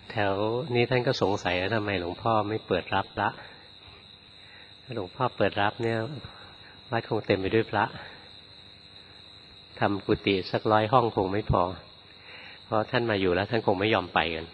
แถวนี้ท่านก็สงสัยว่าทำไมหลวงพ่อไม่เปิดรับพระถ้าหลวงพ่อเปิดรับเนี่ยวัดคงเต็มไปด้วยพระทำกุฏิสัก100 ห้องคงไม่พอเพราะท่านมาอยู่แล้วท่านคงไม่ยอมไปกัน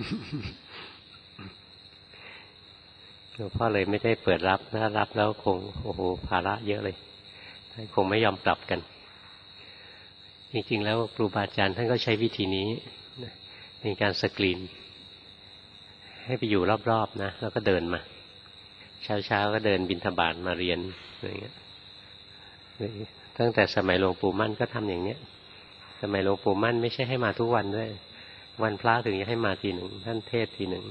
หลวงพ่อเลยไม่ได้เปิดรับถ้ารับแล้วคงโอ้โหภาระเยอะเลยท่านคงไม่ยอมกลับกันจริงๆแล้วครูบาอาจารย์ท่านก็ใช้วิธีนี้ในการสกรีนให้ไปอยู่รอบๆนะแล้วก็เดินมาเช้าๆก็เดินบิณฑบาตมาเรียนอะไรเงี้ยตั้งแต่สมัยหลวงปู่มั่นก็ทำอย่างเนี้ยสมัยหลวงปู่มั่นไม่ใช่ให้มาทุกวันด้วยวันพระถึงจะให้มาทีหนึ่งท่านเทศทีหนึ่ง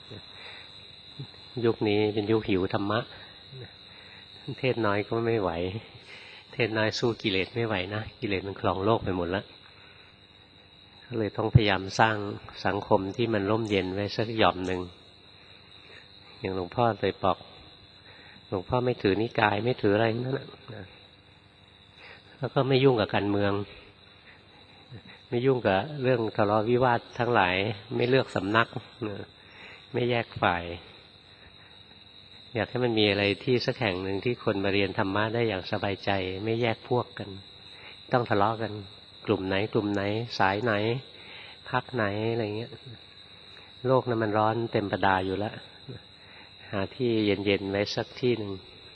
ยุคนี้เป็นยุคหิวธรรมะเทศน้อยก็ไม่ไหวเทศน้อยสู้กิเลสไม่ไหวนะกิเลสมันครองโลกไปหมดแล้วก็เลยต้องพยายามสร้างสังคมที่มันร่มเย็นไว้สักหย่อมหนึ่งอย่างหลวงพ่อเลยบอกหลวงพ่อไม่ถือนิกายไม่ถืออะไรนั่นแหละแล้วก็ไม่ยุ่งกับการเมืองไม่ยุ่งกับเรื่องทะเลาะวิวาททั้งหลายไม่เลือกสำนักไม่แยกฝ่ายอยากให้มันมีอะไรที่สักแห่งหนึ่งที่คนมาเรียนธรรมะได้อย่างสบายใจไม่แยกพวกกันต้องทะเลาะกันกลุ่มไหนกลุ่มไหนสายไหนพรรคไหนอะไรเงี้ยโลกนั้นมันร้อนเต็มประดาอยู่แล้วหาที่เย็นๆไว้สักที่หนึ่ง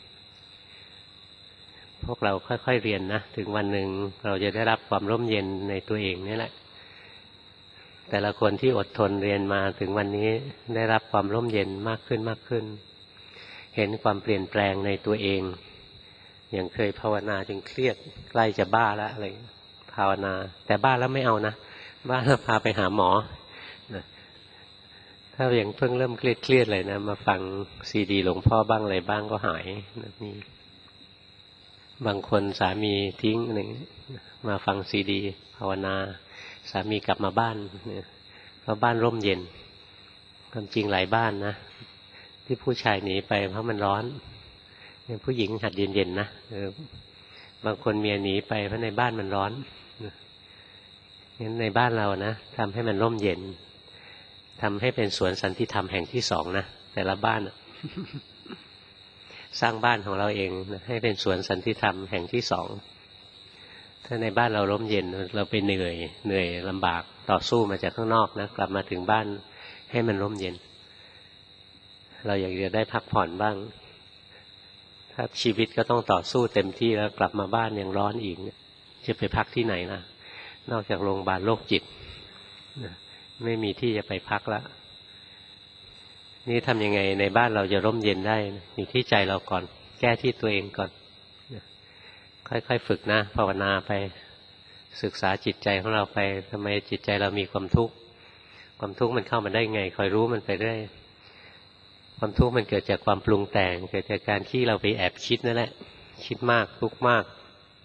พวกเราค่อยๆเรียนนะถึงวันหนึ่งเราจะได้รับความร่มเย็นในตัวเองนี่แหละแต่ละคนที่อดทนเรียนมาถึงวันนี้ได้รับความร่มเย็นมากขึ้นมากขึ้นเห็นความเปลี่ยนแปลงในตัวเองอย่างเคยภาวนาจนเครียดใกล้จะบ้าแล้วอะไรภาวนาแต่บ้าแล้วไม่เอานะบ้าแล้วพาไปหาหมอนะถ้าอย่างเพิ่งเริ่มเครียดเลยนะมาฟังซีดีหลวงพ่อบ้างอะไรบ้างก็หายนะนี่บางคนสามีทิ้งอะไรมาฟังซีดีภาวนาสามีกลับมาบ้านเพราะบ้านร่มเย็นความจริงหลายบ้านนะที่ผู้ชายหนีไปเพราะมันร้อนผู้หญิงหัดเย็นๆนะบางคนเมียหนีไปเพราะในบ้านมันร้อนงั้นในบ้านเรานะทำให้มันร่มเย็นทำให้เป็นสวนสันติธรรมแห่งที่2นะแต่ละบ้านสร้างบ้านของเราเองให้เป็นสวนสันติธรรมแห่งที่2ถ้าในบ้านเราร่มเย็นเราไปเหนื่อยลำบากต่อสู้มาจากข้างนอกนะกลับมาถึงบ้านให้มันร่มเย็นเราอยากจะได้พักผ่อนบ้างถ้าชีวิตก็ต้องต่อสู้เต็มที่แล้วกลับมาบ้านยังร้อนอีกจะไปพักที่ไหนล่ะนอกจากโรงพยาบาลโรคจิตไม่มีที่จะไปพักแล้วนี่ทำยังไงในบ้านเราจะร่มเย็นได้อยู่ที่ใจเราก่อนแก้ที่ตัวเองก่อนค่อยๆฝึกนะภาวนาไปศึกษาจิตใจของเราไปทำไมจิตใจเรามีความทุกข์ความทุกข์มันเข้ามาได้ไงคอยรู้มันไปเรื่อยความทุกข์มันเกิดจากความปรุงแต่งเกิดจากการที่เราไปแอบคิดนั่นแหละคิดมากทุกข์มาก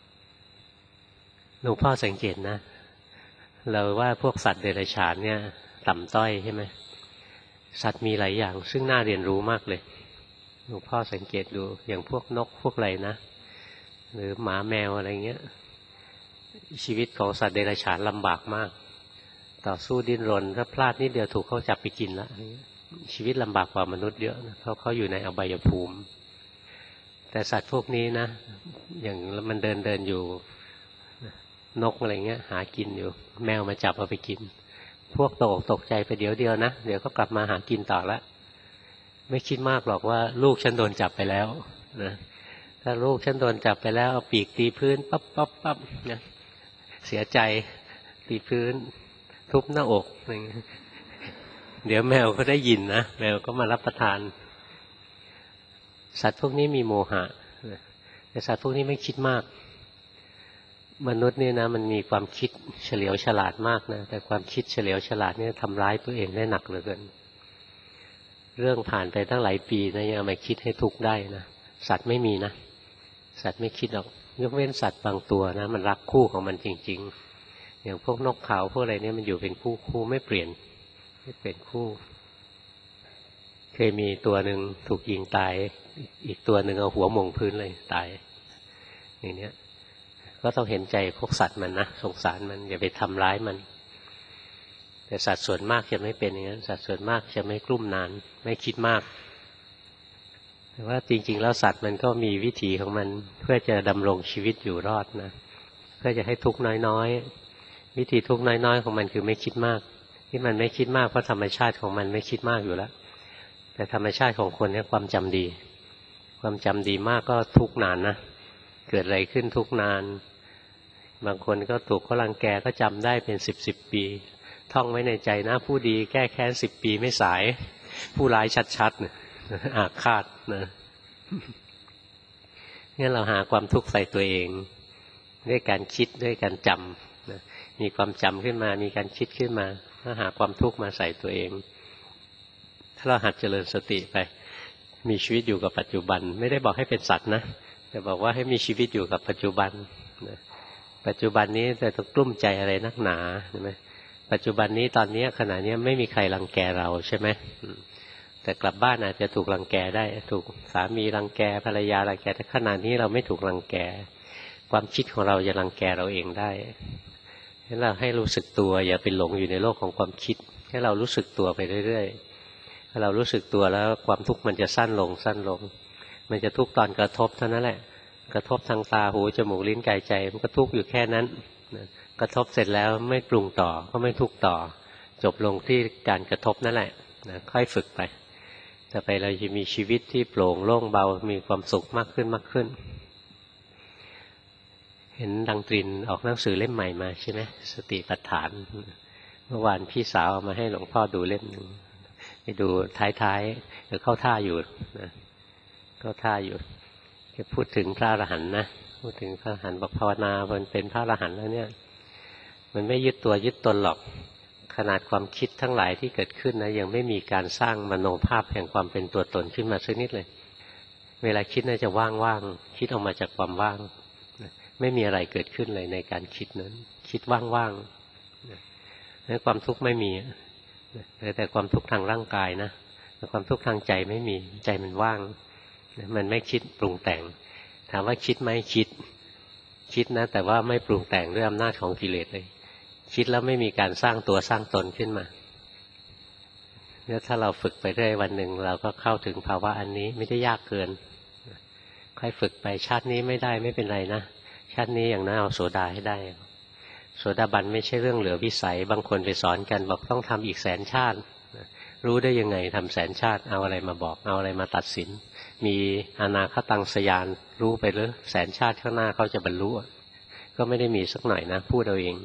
หลวงพ่อสังเกตนะเราว่าพวกสัตว์เดรัจฉานเนี่ยต่ำต้อยใช่ไหมสัตว์มีหลายอย่างซึ่งน่าเรียนรู้มากเลยหลวงพ่อสังเกตดูอย่างพวกนกพวกอะไรนะหรือหมาแมวอะไรเงี้ยชีวิตของสัตว์เดรัจฉานลำบากมากต่อสู้ดิ้นรนถ้าพลาดนิดเดียวถูกเขาจับไปกินละชีวิตลำบากกว่ามนุษย์เยอะนะเพราะเขาอยู่ในอบายภูมิแต่สัตว์พวกนี้นะอย่างมันเดินอยู่นกอะไรเงี้ยหากินอยู่แมวมาจับเอาไปกินพวกตกใจไปเดี๋ยวเดียวนะเดี๋ยวก็กลับมาหากินต่อละไม่คิดมากหรอกว่าลูกฉันโดนจับไปแล้วนะถ้าลูกฉันโดนจับไปแล้วเอาปีกตีพื้นปั๊บปั๊บปั๊บนะเสียใจตีพื้นทุบหน้าอกอะไรเงี้ยเดี๋ยวแมวก็ได้ยินนะแมวก็มารับประทานสัตว์พวกนี้มีโมหะแต่สัตว์พวกนี้ไม่คิดมากมนุษย์เนี่ยนะมันมีความคิดเฉลียวฉลาดมากนะแต่ความคิดเฉลียวฉลาดเนี่ยทำร้ายตัวเองได้หนักเหลือเกินเรื่องผ่านไปตั้งหลายปีนะยังมาคิดให้ทุกข์ได้นะสัตว์ไม่มีนะสัตว์ไม่คิดหรอกยกเว้นสัตว์บางตัวนะมันรักคู่ของมันจริงๆอย่างพวกนกเขาพวกอะไรเนี่ยมันอยู่เป็นคู่ไม่เปลี่ยนคู่เคยมีตัวหนึ่งถูกยิงตายอีกตัวหนึ่งเอาหัวหม่งพื้นเลยตายอย่างเนี้ยก็ต้องเห็นใจพวกสัตว์มันนะสงสารมันอย่าไปทำร้ายมันแต่สัตว์ส่วนมากจะไม่เป็นอย่างนั้นสัตว์ส่วนมากจะไม่กลุ้มนานไม่คิดมากแต่ว่าจริงๆแล้วสัตว์มันก็มีวิถีของมันเพื่อจะดำรงชีวิตอยู่รอดนะเพื่อจะให้ทุกข์น้อยๆวิธีทุกข์น้อยๆของมันคือไม่คิดมากที่มันไม่คิดมากเพราะธรรมชาติของมันไม่คิดมากอยู่แล้วแต่ธรรมชาติของคนเนี่ยความจำดีความจำดีมากก็ทุกข์นานนะเกิดอะไรขึ้นทุกข์นานบางคนก็ถูกเขารังแกก็จำได้เป็น10 ปีท่องไว้ในใจนะผู้ดีแก้แค้น10 ปีไม่สายผู้ร้ายชัดๆเนี่ยอาฆาตนะงั้นเราหาความทุกข์ใส่ตัวเองด้วยการคิดด้วยการจำนะมีความจำขึ้นมามีการคิดขึ้นมาก็หาความทุกข์มาใส่ตัวเองถ้าเราหัดเจริญสติไปมีชีวิตอยู่กับปัจจุบันไม่ได้บอกให้เป็นสัตว์นะแต่บอกว่าให้มีชีวิตอยู่กับปัจจุบันนะปัจจุบันนี้จะต้องกลุ้มใจอะไรนักหนาใช่ไหมปัจจุบันนี้ตอนนี้ขณะนี้ไม่มีใครรังแกเราใช่ไหมแต่กลับบ้านอาจจะถูกรังแกได้ถูกสามีรังแกภรรยารังแกแต่ขณะนี้เราไม่ถูกรังแกความคิดของเราจะรังแกเราเองได้ให้เราให้รู้สึกตัวอย่าไปหลงอยู่ในโลกของความคิดให้เรารู้สึกตัวไปเรื่อยๆถ้าเรารู้สึกตัวแล้วความทุกข์มันจะสั้นลงสั้นลงมันจะทุกข์ตอนกระทบเท่านั้นแหละกระทบทางตาหูจมูกลิ้นกายใจมันก็ทุกข์อยู่แค่นั้นกระทบเสร็จแล้วไม่ปรุงต่อก็ไม่ทุกข์ต่อจบลงที่การกระทบนั่นแหละค่อยฝึกไปต่อไปเราจะมีชีวิตที่โปร่งโล่งเบามีความสุขมากขึ้นมากขึ้นเห็นดังตรินออกหนังสือเล่มใหม่มาใช่ไหมสติปัฏฐานเมื่อวานพี่สาวเอามาให้หลวงพ่อดูเล่มหนึ่งไปดูท้ายๆเดี๋ยวเข้าท่าอยู่นะเข้าท่าอยู่จะพูดถึงพระอรหันต์นะพูดถึงพระอรหันต์บอกภาวนาเป็นพระอรหันต์แล้วเนี่ยมันไม่ยึดตัวยึดตนหรอกขนาดความคิดทั้งหลายที่เกิดขึ้นนะยังไม่มีการสร้างมโนภาพแห่งความเป็นตัวตนขึ้นมาสักนิดเลยเวลาคิดน่าจะว่างๆคิดออกมาจากความว่างไม่มีอะไรเกิดขึ้นเลยในการคิดนั้นคิดว่างๆนั้นความทุกข์ไม่มีแต่ความทุกข์ทางร่างกายนะแต่ความทุกข์ทางใจไม่มีใจมันว่างมันไม่คิดปรุงแต่งถามว่าคิดไหมคิดนะแต่ว่าไม่ปรุงแต่งด้วยอำนาจของกิเลสเลยคิดแล้วไม่มีการสร้างตัวสร้างตนขึ้นมาเนี่ยถ้าเราฝึกไปเรื่อยวันหนึ่งเราก็เข้าถึงภาวะอันนี้ไม่ได้ยากเกินค่อยฝึกไปชาตินี้ไม่ได้ไม่เป็นไรนะชาตินี้อย่างน้อยเอาโสดาให้ได้โสดาบันไม่ใช่เรื่องเหลือวิสัยบางคนไปสอนกันบอกต้องทำอีก100,000 ชาติรู้ได้ยังไงทำ100,000 ชาติเอาอะไรมาบอกเอาอะไรมาตัดสินมีอนาคตังสยานรู้ไปหรือ100,000 ชาติข้างหน้าเขาจะบรรลุก็ไม่ได้มีสักหน่อยนะพูดเอาเอง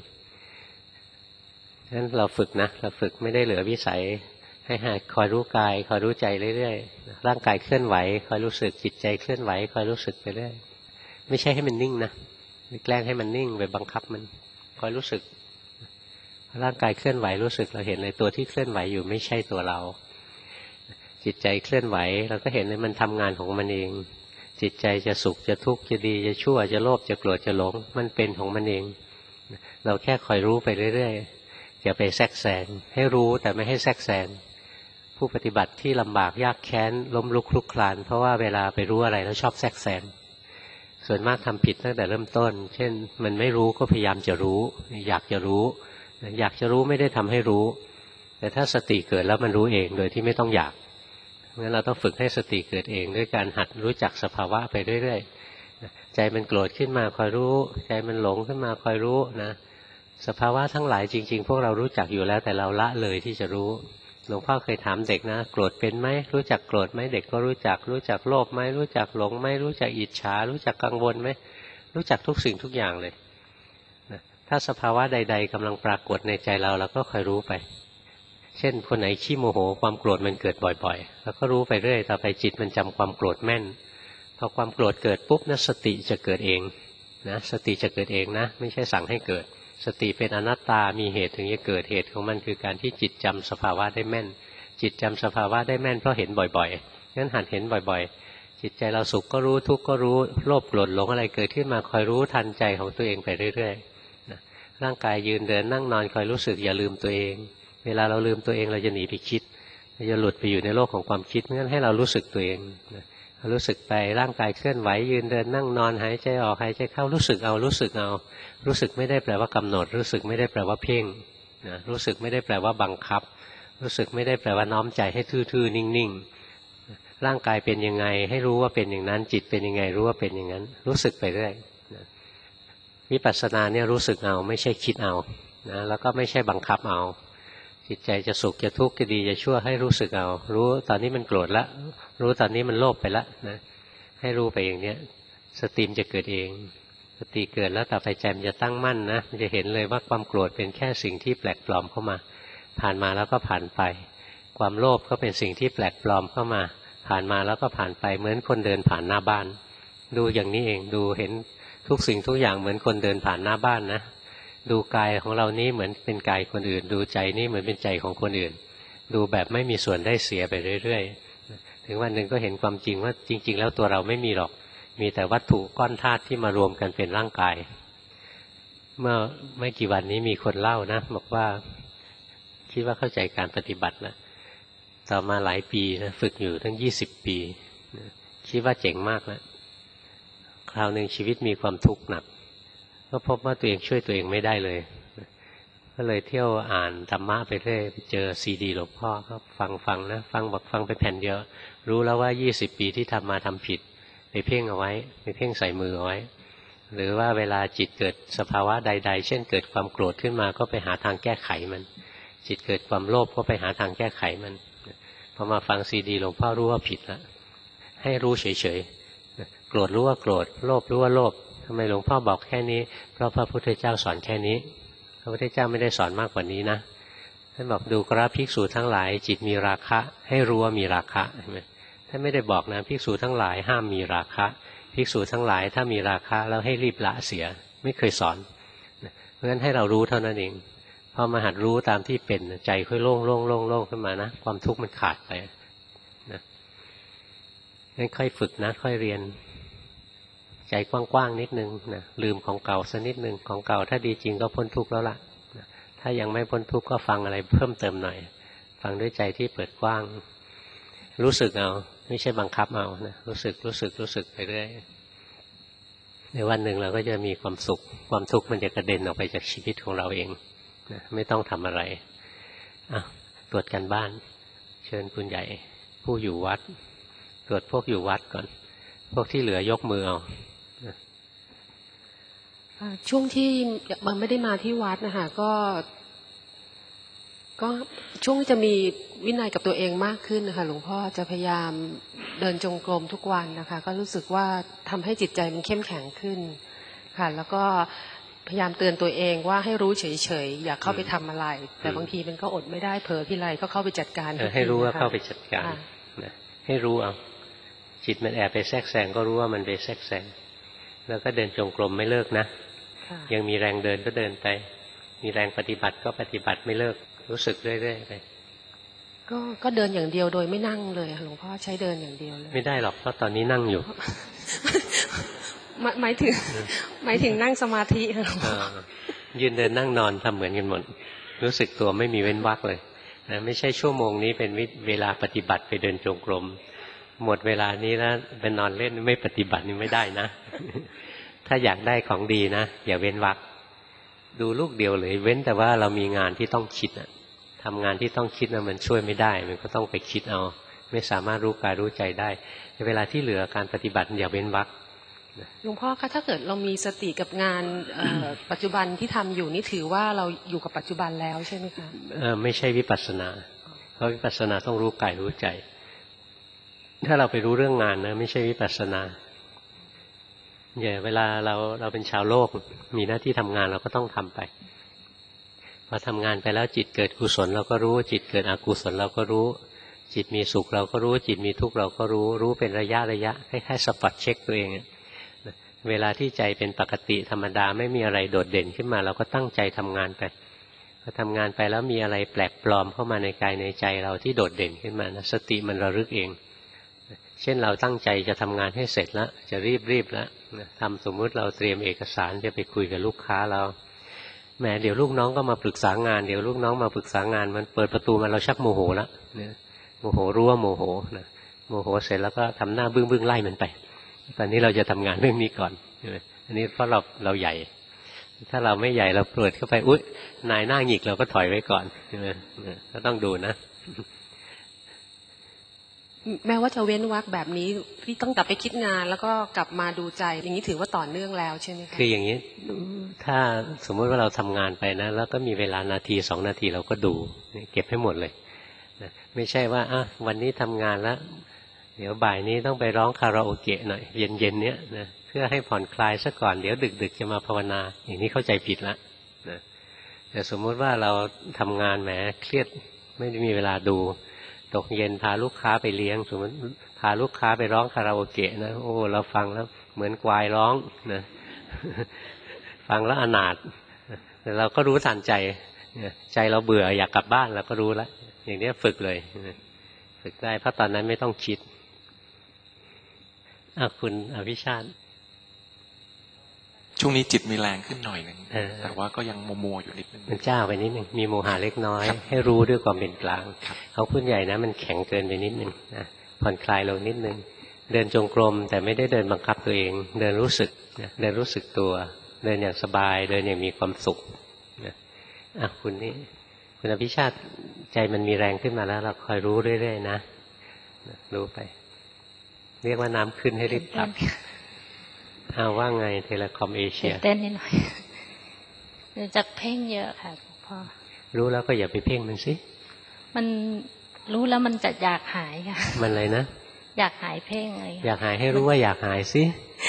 งั้นเราฝึกนะเราฝึกไม่ได้เหลือวิสัยให้คอยรู้กายคอยรู้ใจเรื่อยๆร่างกายเคลื่อนไหวคอยรู้สึกจิตใจเคลื่อนไหวคอยรู้สึกไปเรื่อยไม่ใช่ให้มันนิ่งนะไม่แกล้งให้มันนิ่งไปบังคับมันคอยรู้สึกร่างกายเคลื่อนไหวรู้สึกเราเห็นเลยตัวที่เคลื่อนไหวอยู่ไม่ใช่ตัวเราจิตใจเคลื่อนไหวเราก็เห็นเลยมันทำงานของมันเองจิตใจจะสุขจะทุกข์จะดีจะชั่วจะโลภจะโกรธจะหลงมันเป็นของมันเองเราแค่คอยรู้ไปเรื่อยๆอย่าไปแทรกแซงให้รู้แต่ไม่ให้แทรกแซงผู้ปฏิบัติที่ลำบากยากแค้นล้มลุกคลุกคลานเพราะว่าเวลาไปรู้อะไรแล้วชอบแทรกแซงส่วนมากทำผิดตั้งแต่เริ่มต้นเช่นมันไม่รู้ก็พยายามจะรู้อยากจะรู้ไม่ได้ทำให้รู้แต่ถ้าสติเกิดแล้วมันรู้เองโดยที่ไม่ต้องอยากงั้นเราต้องฝึกให้สติเกิดเองด้วยการหัดรู้จักสภาวะไปเรื่อยๆใจมันโกรธขึ้นมาคอยรู้ใจมันหลงขึ้นมาคอยรู้นะสภาวะทั้งหลายจริงๆพวกเรารู้จักอยู่แล้วแต่เราละเลยที่จะรู้หลวงพ่อเคยถามเด็กนะโกรธเป็นไหมรู้จักโกรธไหมเด็กก็รู้จักโลภไหมรู้จักหลงไหมรู้จักอิจฉารู้จักกังวลไหมรู้จักทุกสิ่งทุกอย่างเลยนะถ้าสภาวะใดๆกำลังปรากฏในใจเราก็คอยรู้ไปเช่นคนไหนขี้โมโหความโกรธมันเกิดบ่อยๆแล้วก็รู้ไปเรื่อยต่อไปจิตมันจำความโกรธแม่นพอความโกรธเกิดปุ๊บนะสติจะเกิดเองนะสติจะเกิดเองนะไม่ใช่สั่งให้เกิดสติเป็นอนัตตามีเหตุถึงจะเกิดเหตุของมันคือการที่จิตจำสภาวะได้แม่นจิตจำสภาวะได้แม่นเพราะเห็นบ่อยๆงั้นหัดเห็นบ่อยๆจิตใจเราสุขก็รู้ทุกข์ก็รู้โลภโกรธหลงอะไรเกิดขึ้นมาคอยรู้ทันใจของตัวเองไปเรื่อยๆร่างกายยืนเดินนั่งนอนคอยรู้สึกอย่าลืมตัวเองเวลาเราลืมตัวเองเราจะหนีไปคิดเราจะหลุดไปอยู่ในโลกของความคิดงั้นให้เรารู้สึกตัวเองรู้สึกไปร่างกายเคลื่อนไหวยืนเดินนั่งนอนหายใจออกหายใจเข้ารู้สึกเอารู้สึกไม่ได้แปลว่ากำหนดรู้สึกไม่ได้แปลว่าเพ่งนะรู้สึกไม่ได้แปลว่าบังคับรู้สึกไม่ได้แปลว่าน้อมใจให้ทื่อๆนิ่งๆร่างกายเป็นยังไงให้รู้ว่าเป็นอย่างนั้นจิตเป็นยังไงรู้ว่าเป็นอย่างนั้นรู้สึกไปเรื่อยนะวิปัสสนาเนี่ยรู้สึกเอาไม่ใช่คิดเอานะแล้วก็ไม่ใช่บังคับเอาจิตใจจะสุขจะทุกข์จะดีจะชั่วให้รู้สึกเอารู้ตอนนี้มันโกรธแล้วรู้ตอนนี้มันโลภไปแล้วนะให้รู้ไปอย่างเนี้ยสติมจะเกิดเองสติเกิดแล้วต่อไปใจมันจะตั้งมั่นนะมันจะเห็นเลยว่าความโกรธเป็นแค่สิ่งที่แปลกปลอมเข้ามาผ่านมาแล้วก็ผ่านไปความโลภก็เป็นสิ่งที่แปลกปลอมเข้ามาผ่านมาแล้วก็ผ่านไปเหมือนคนเดินผ่านหน้าบ้านดูอย่างนี้เองดูเห็นทุกสิ่งทุกอย่างเหมือนคนเดินผ่านหน้าบ้านนะดูกายของเรานี้เหมือนเป็นกายคนอื่นดูใจนี้เหมือนเป็นใจของคนอื่นดูแบบไม่มีส่วนได้เสียไปเรื่อยๆถึงวันหนึ่งก็เห็นความจริงว่าจริงๆแล้วตัวเราไม่มีหรอกมีแต่วัตถุก้อนธาตุที่มารวมกันเป็นร่างกายเมื่อไม่กี่วันนี้มีคนเล่านะบอกว่าคิดว่าเข้าใจการปฏิบัติแล้วต่อมาหลายปีนะฝึกอยู่ทั้ง20 ปีคิดว่าเจ๋งมากแล้วคราวหนึ่งชีวิตมีความทุกข์หนักก็พบว่าตัวเองช่วยตัวเองไม่ได้เลยก็เลยเที่ยวอ่านธรรมะไปเรื่อยไปเจอซีดีหลวงพ่อก็ฟังนะฟังไปแผ่นเดียวรู้แล้วว่า20 ปีที่ทำมาทำผิดไปเพ่งเอาไว้ไปเพ่งใส่มือเอาไว้หรือว่าเวลาจิตเกิดสภาวะใดๆเช่นเกิดความโกรธขึ้นมาก็ไปหาทางแก้ไขมันจิตเกิดความโลภก็ไปหาทางแก้ไขมันพอมาฟังซีดีหลวงพ่อรู้ว่าผิดแล้วให้รู้เฉยๆโกรธรู้ว่าโกรธโลภรู้ว่าโลภทำไมหลวงพ่อบอกแค่นี้เพราะพระพุทธเจ้าสอนแค่นี้พระพุทธเจ้าไม่ได้สอนมากกว่านี้นะท่านบอกดูกราภิกษุทั้งหลายจิตมีราคะให้รู้ว่ามีราคะใช่ไหมท่านไม่ได้บอกนะภิกษุทั้งหลายห้ามมีราคะภิกษุทั้งหลายถ้ามีราคะแล้วให้รีบละเสียไม่เคยสอนเพราะฉะนั้นให้เรารู้เท่านั้นเองพอมาหัดรู้ตามที่เป็นใจค่อยโล่งขึ้นมานะความทุกข์มันขาดไปนะงั้นค่อยฝึกนะค่อยเรียนใจกว้างๆนิดนึงนะลืมของเก่าสักนิดนึงของเก่าถ้าดีจริงก็พ้นทุกข์แล้วล่ะนะถ้ายังไม่พ้นทุกข์ก็ฟังอะไรเพิ่มเติมหน่อยฟังด้วยใจที่เปิดกว้างรู้สึกเอาไม่ใช่บังคับเอานะรู้สึกไปเรื่อยในวันหนึ่งเราก็จะมีความสุขความทุกข์มันจะกระเด็นออกไปจากชีวิตของเราเองนะไม่ต้องทำอะไรตรวจกันบ้านเชิญคุณใหญ่ผู้อยู่วัดตรวจพวกอยู่วัดก่อนพวกที่เหลือยกมือเอาช่วงที่มันไม่ได้มาที่วัดนะคะก็ช่วงจะมีวินัยกับตัวเองมากขึ้นนะคะหลวงพ่อจะพยายามเดินจงกรมทุกวันนะคะก็รู้สึกว่าทำให้จิตใจมันเข้มแข็งขึ้นค่ะแล้วก็พยายามเตือนตัวเองว่าให้รู้เฉยๆอย่าเข้าไปทำอะไรแต่บางทีมันก็อดไม่ได้เผลอทีไรก็เข้าไปจัดการให้รู้ว่าเข้าไปจัดการให้รู้เอาจิตมันแอบไปแทรกแซงก็รู้ว่ามันไปแทรกแซงแล้วก็เดินจงกรมไม่เลิกนะยังมีแรงเดินก็เดินไปมีแรงปฏิบัติก็ปฏิบัติไม่เลิกรู้สึกเรื่อยๆไปก็เดินอย่างเดียวโดยไม่นั่งเลยหลวงพ่อใช้เดินอย่างเดียวเลยไม่ได้หรอกเพราะตอนนี้นั่งอยู่หมายถึงนั่งสมาธิยืนเดินนั่งนอนทำเหมือนกันหมดรู้สึกตัวไม่มีเว้นวรรคเลยนะไม่ใช่ชั่วโมงนี้เป็นเวลาปฏิบัติไปเดินจงกรมหมดเวลานี้แล้วไปนอนเล่นไม่ปฏิบัตินี่ไม่ได้นะ ถ้าอยากได้ของดีนะอย่าเว้นวรรคดูลูกเดียวเลยเว้นแต่ว่าเรามีงานที่ต้องคิดทำงานที่ต้องคิดนะมันช่วยไม่ได้มันก็ต้องไปคิดเอาไม่สามารถรู้กายรู้ใจได้ในเวลาที่เหลือการปฏิบัติอย่าเว้นวรรคหลวงพ่อคะถ้าเกิดเรามีสติกับงานปัจจุบันที่ทำอยู่นี่ถือว่าเราอยู่กับปัจจุบันแล้วใช่ไหมคะไม่ใช่วิปัสสนาเพราะวิปัสสนาต้องรู้กายรู้ใจถ้าเราไปรู้เรื่องงานนะไม่ใช่วิปัสสนาอย่างเวลาเราเป็นชาวโลกมีหน้าที่ทำงานเราก็ต้องทำไปพอทำงานไปแล้วจิตเกิดกุศลเราก็รู้จิตเกิดอกุศลเราก็รู้จิตมีสุขเราก็รู้จิตมีทุกข์เราก็รู้เป็นระยะคล้ายๆสปอตเช็คตัวเองเวลาที่ใจเป็นปกติธรรมดาไม่มีอะไรโดดเด่นขึ้นมาเราก็ตั้งใจทำงานไปพอทำงานไปแล้วมีอะไรแปลกปลอมเข้ามาในกายในใจเราที่โดดเด่นขึ้นมานะสติมันระลึกเองเช่นเราตั้งใจจะทำงานให้เสร็จแล้วจะรีบแล้วทำสมมุติเราเตรียมเอกสารจะไปคุยกับลูกค้าเราแหมเดี๋ยวลูกน้องก็มาปรึกษางานเดี๋ยวลูกน้องมาปรึกษางานมันเปิดประตูมาเราชักโมโหแล้วโมโหรู้ว่าโมโหนะโมโหเสร็จแล้วก็ทำหน้าบึ้งไล่มันไปตอนนี้เราจะทำงานเรื่องนี้ก่อนอันนี้เพราะเราใหญ่ถ้าเราไม่ใหญ่เราเปิดเข้าไปอุ๊ยนายหน้าหงิกเราก็ถอยไว้ก่อนก็ต้องดูนะแม้ว่าจะเว้นวรรคแบบนี้พี่ต้องกลับไปคิดงานแล้วก็กลับมาดูใจอย่างนี้ถือว่าต่อเนื่องแล้วใช่ไหมคะคืออย่างนี้ถ้าสมมุติว่าเราทำงานไปนะแล้วก็มีเวลานาที2 นาทีเราก็ดูเก็บให้หมดเลยไม่ใช่ว่าวันนี้ทำงานแล้วเดี๋ยวบ่ายนี้ต้องไปร้องคาราโอเกะหน่อยเย็นๆเนี้ยนะเพื่อให้ผ่อนคลายซะก่อนเดี๋ยวดึกๆจะมาภาวนาอย่างนี้เข้าใจผิดละนะแต่สมมุติว่าเราทำงานแหมเครียดไม่ได้มีเวลาดูตกเย็นพาลูกค้าไปเลี้ยงสมมติพาลูกค้าไปร้องคาราโอเกะนะโอ้เราฟังแล้วเหมือนควายร้องนะฟังแล้วอนาถแต่เราก็รู้ทันใจใจเราเบื่ออยากกลับบ้านเราก็รู้แล้วอย่างนี้ฝึกเลยฝึกได้เพราะตอนนั้นไม่ต้องคิดคุณอภิชาติช่วงนี้จิตมีแรงขึ้นหน่อยนึงแต่ว่าก็ยังมัวอยู่นิดนึงมันเจ้าไปนิดนึงมีโมหะเล็กน้อยให้รู้ด้วยความเป็นกลางเขาพูดใหญ่นะมันแข็งเกินไปนิดนึงนะผ่อนคลายลงนิดนึงเดินจงกรมแต่ไม่ได้เดินบังคับตัวเองเดินรู้สึกเดินรู้สึกตัวเดินอย่างสบายเดินอย่างมีความสุขคุณนี่คุณอภิชาติใจมันมีแรงขึ้นมาแล้วเราคอยรู้เรื่อยๆนะรู้ไปเรียกว่าน้ำขึ้นให้รีบกลับว่าไงเทเลคอมเอเชียเต้นนิดหน่อยจากเพ่งเยอะค่ะพ่อรู้แล้วก็อย่าไปเพ่งมันสิมันรู้แล้วมันจะอยากหายค่ะมันอะไรนะอยากหายเพ่งอะไรอยากหายให้รู้ว่าอยากหายสิ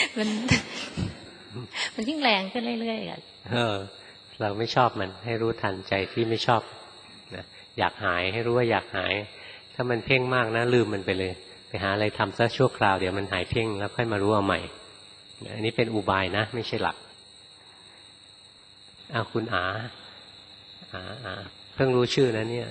มันยิ่งแรงขึ้นเรื่อยๆอ่ะเราไม่ชอบมันให้รู้ทันใจที่ไม่ชอบนะอยากหายให้รู้ว่าอยากหายถ้ามันเพ่งมากนะลืมมันไปเลยไปหาอะไรทำซะชั่วคราวเดี๋ยวมันหายเพ่งแล้วค่อยมารู้เอาใหม่อันนี้เป็นอุบายนะไม่ใช่หลักคุณอาเพิ่งรู้ชื่อนะเนี่ย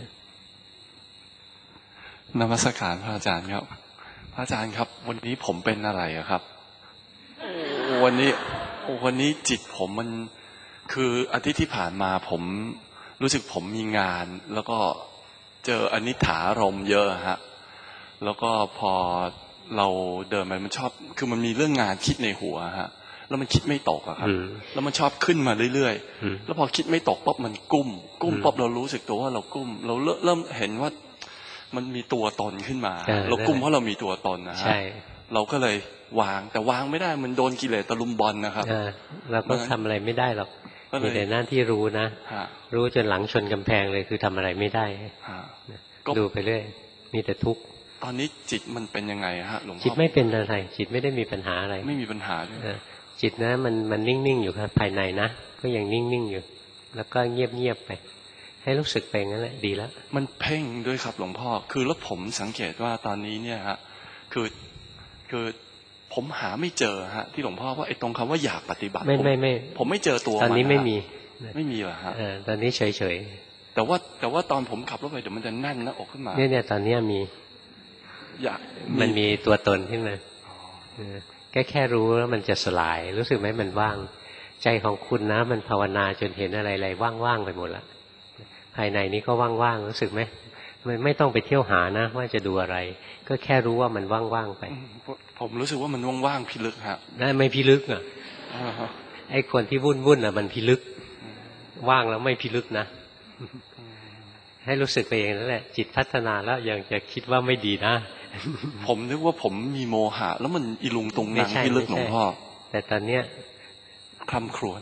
นมัสการพระอาจารย์ครับพระอาจารย์ครับวันนี้ผมเป็นอะไรครับวันนี้จิตผมมันคืออาทิตย์ที่ผ่านมาผมรู้สึกผมมีงานแล้วก็เจออนิถารมณ์เยอะฮะแล้วก็พอเราเดินไปมันชอบคือมันมีเรื่องงานคิดในหัวฮะแล้วมันคิดไม่ตกอะครับแล้วมันชอบขึ้นมาเรื่อยๆแล้วพอคิดไม่ตกปั๊บมันกุ้มปั๊บเรารู้สึกตัวว่าเรากุ้มเราเริ่มเห็นว่ามันมีตัวตนขึ้นมาเรากุ้มเพราะเรามีตัวตนนะฮะเราก็เลยวางแต่วางไม่ได้มันโดนกิเลสตะลุมบอลนะครับเราก็ทำอะไรไม่ได้หรอกมีแต่หน้าที่รู้นะรู้จนหลังชนกำแพงเลยคือทำอะไรไม่ได้ดูไปเรื่อยมีแต่ทุกข์ตอนนี้จิตมันเป็นยังไงฮะหลวงพ่อจิตไม่เป็นอะไรจิตไม่ได้มีปัญหาอะไรไม่มีปัญหาจิตนะมันนิ่งๆอยู่ครับภายในนะก็ยังนิ่งๆอยู่แล้วก็เงียบๆไปให้รู้สึกไปงั้นแหละดีแล้วมันเพ่งด้วยครับหลวงพ่อคือแล้วผมสังเกตว่าตอนนี้เนี่ยฮะคือผมหาไม่เจอฮะที่หลวงพ่อว่าไอ้ตรงคำว่าอยากปฏิบัติไม่ผมไม่เจอตัวตอนนี้ไม่มีเหรอฮะตอนนี้เฉยๆแต่ว่าตอนผมขับรถไปเดี๋ยวมันจะแน่นหน้าอกขึ้นมาเนี่ยตอนนี้มีมันมีตัวตนขึ้นมาแค่รู้แล้วมันจะสลายรู้สึกไหมมันว่างใจของคุณนะมันภาวนาจนเห็นอะไรๆว่างๆไปหมดละภายในนี้ก็ว่างๆรู้สึกไหมไม่ต้องไปเที่ยวหานะว่าจะดูอะไรก็แค่รู้ว่ามันว่างๆไปผมรู้สึกว่ามันว่างๆพิลึกฮะนั่นไม่พิลึกอ่ะไอ้คนที่วุ่นอ่ะมันพิลึกว่างแล้วไม่พิลึกนะให้รู้สึกไปเองนั่นแหละจิตพัฒนาแล้วยังจะคิดว่าไม่ดีนะผมนึกว่าผมมีโมหะแล้วมันอีลุงตุงนางพิลึกหลวงพ่อแต่ตอนเนี้ยคร่ำครวญ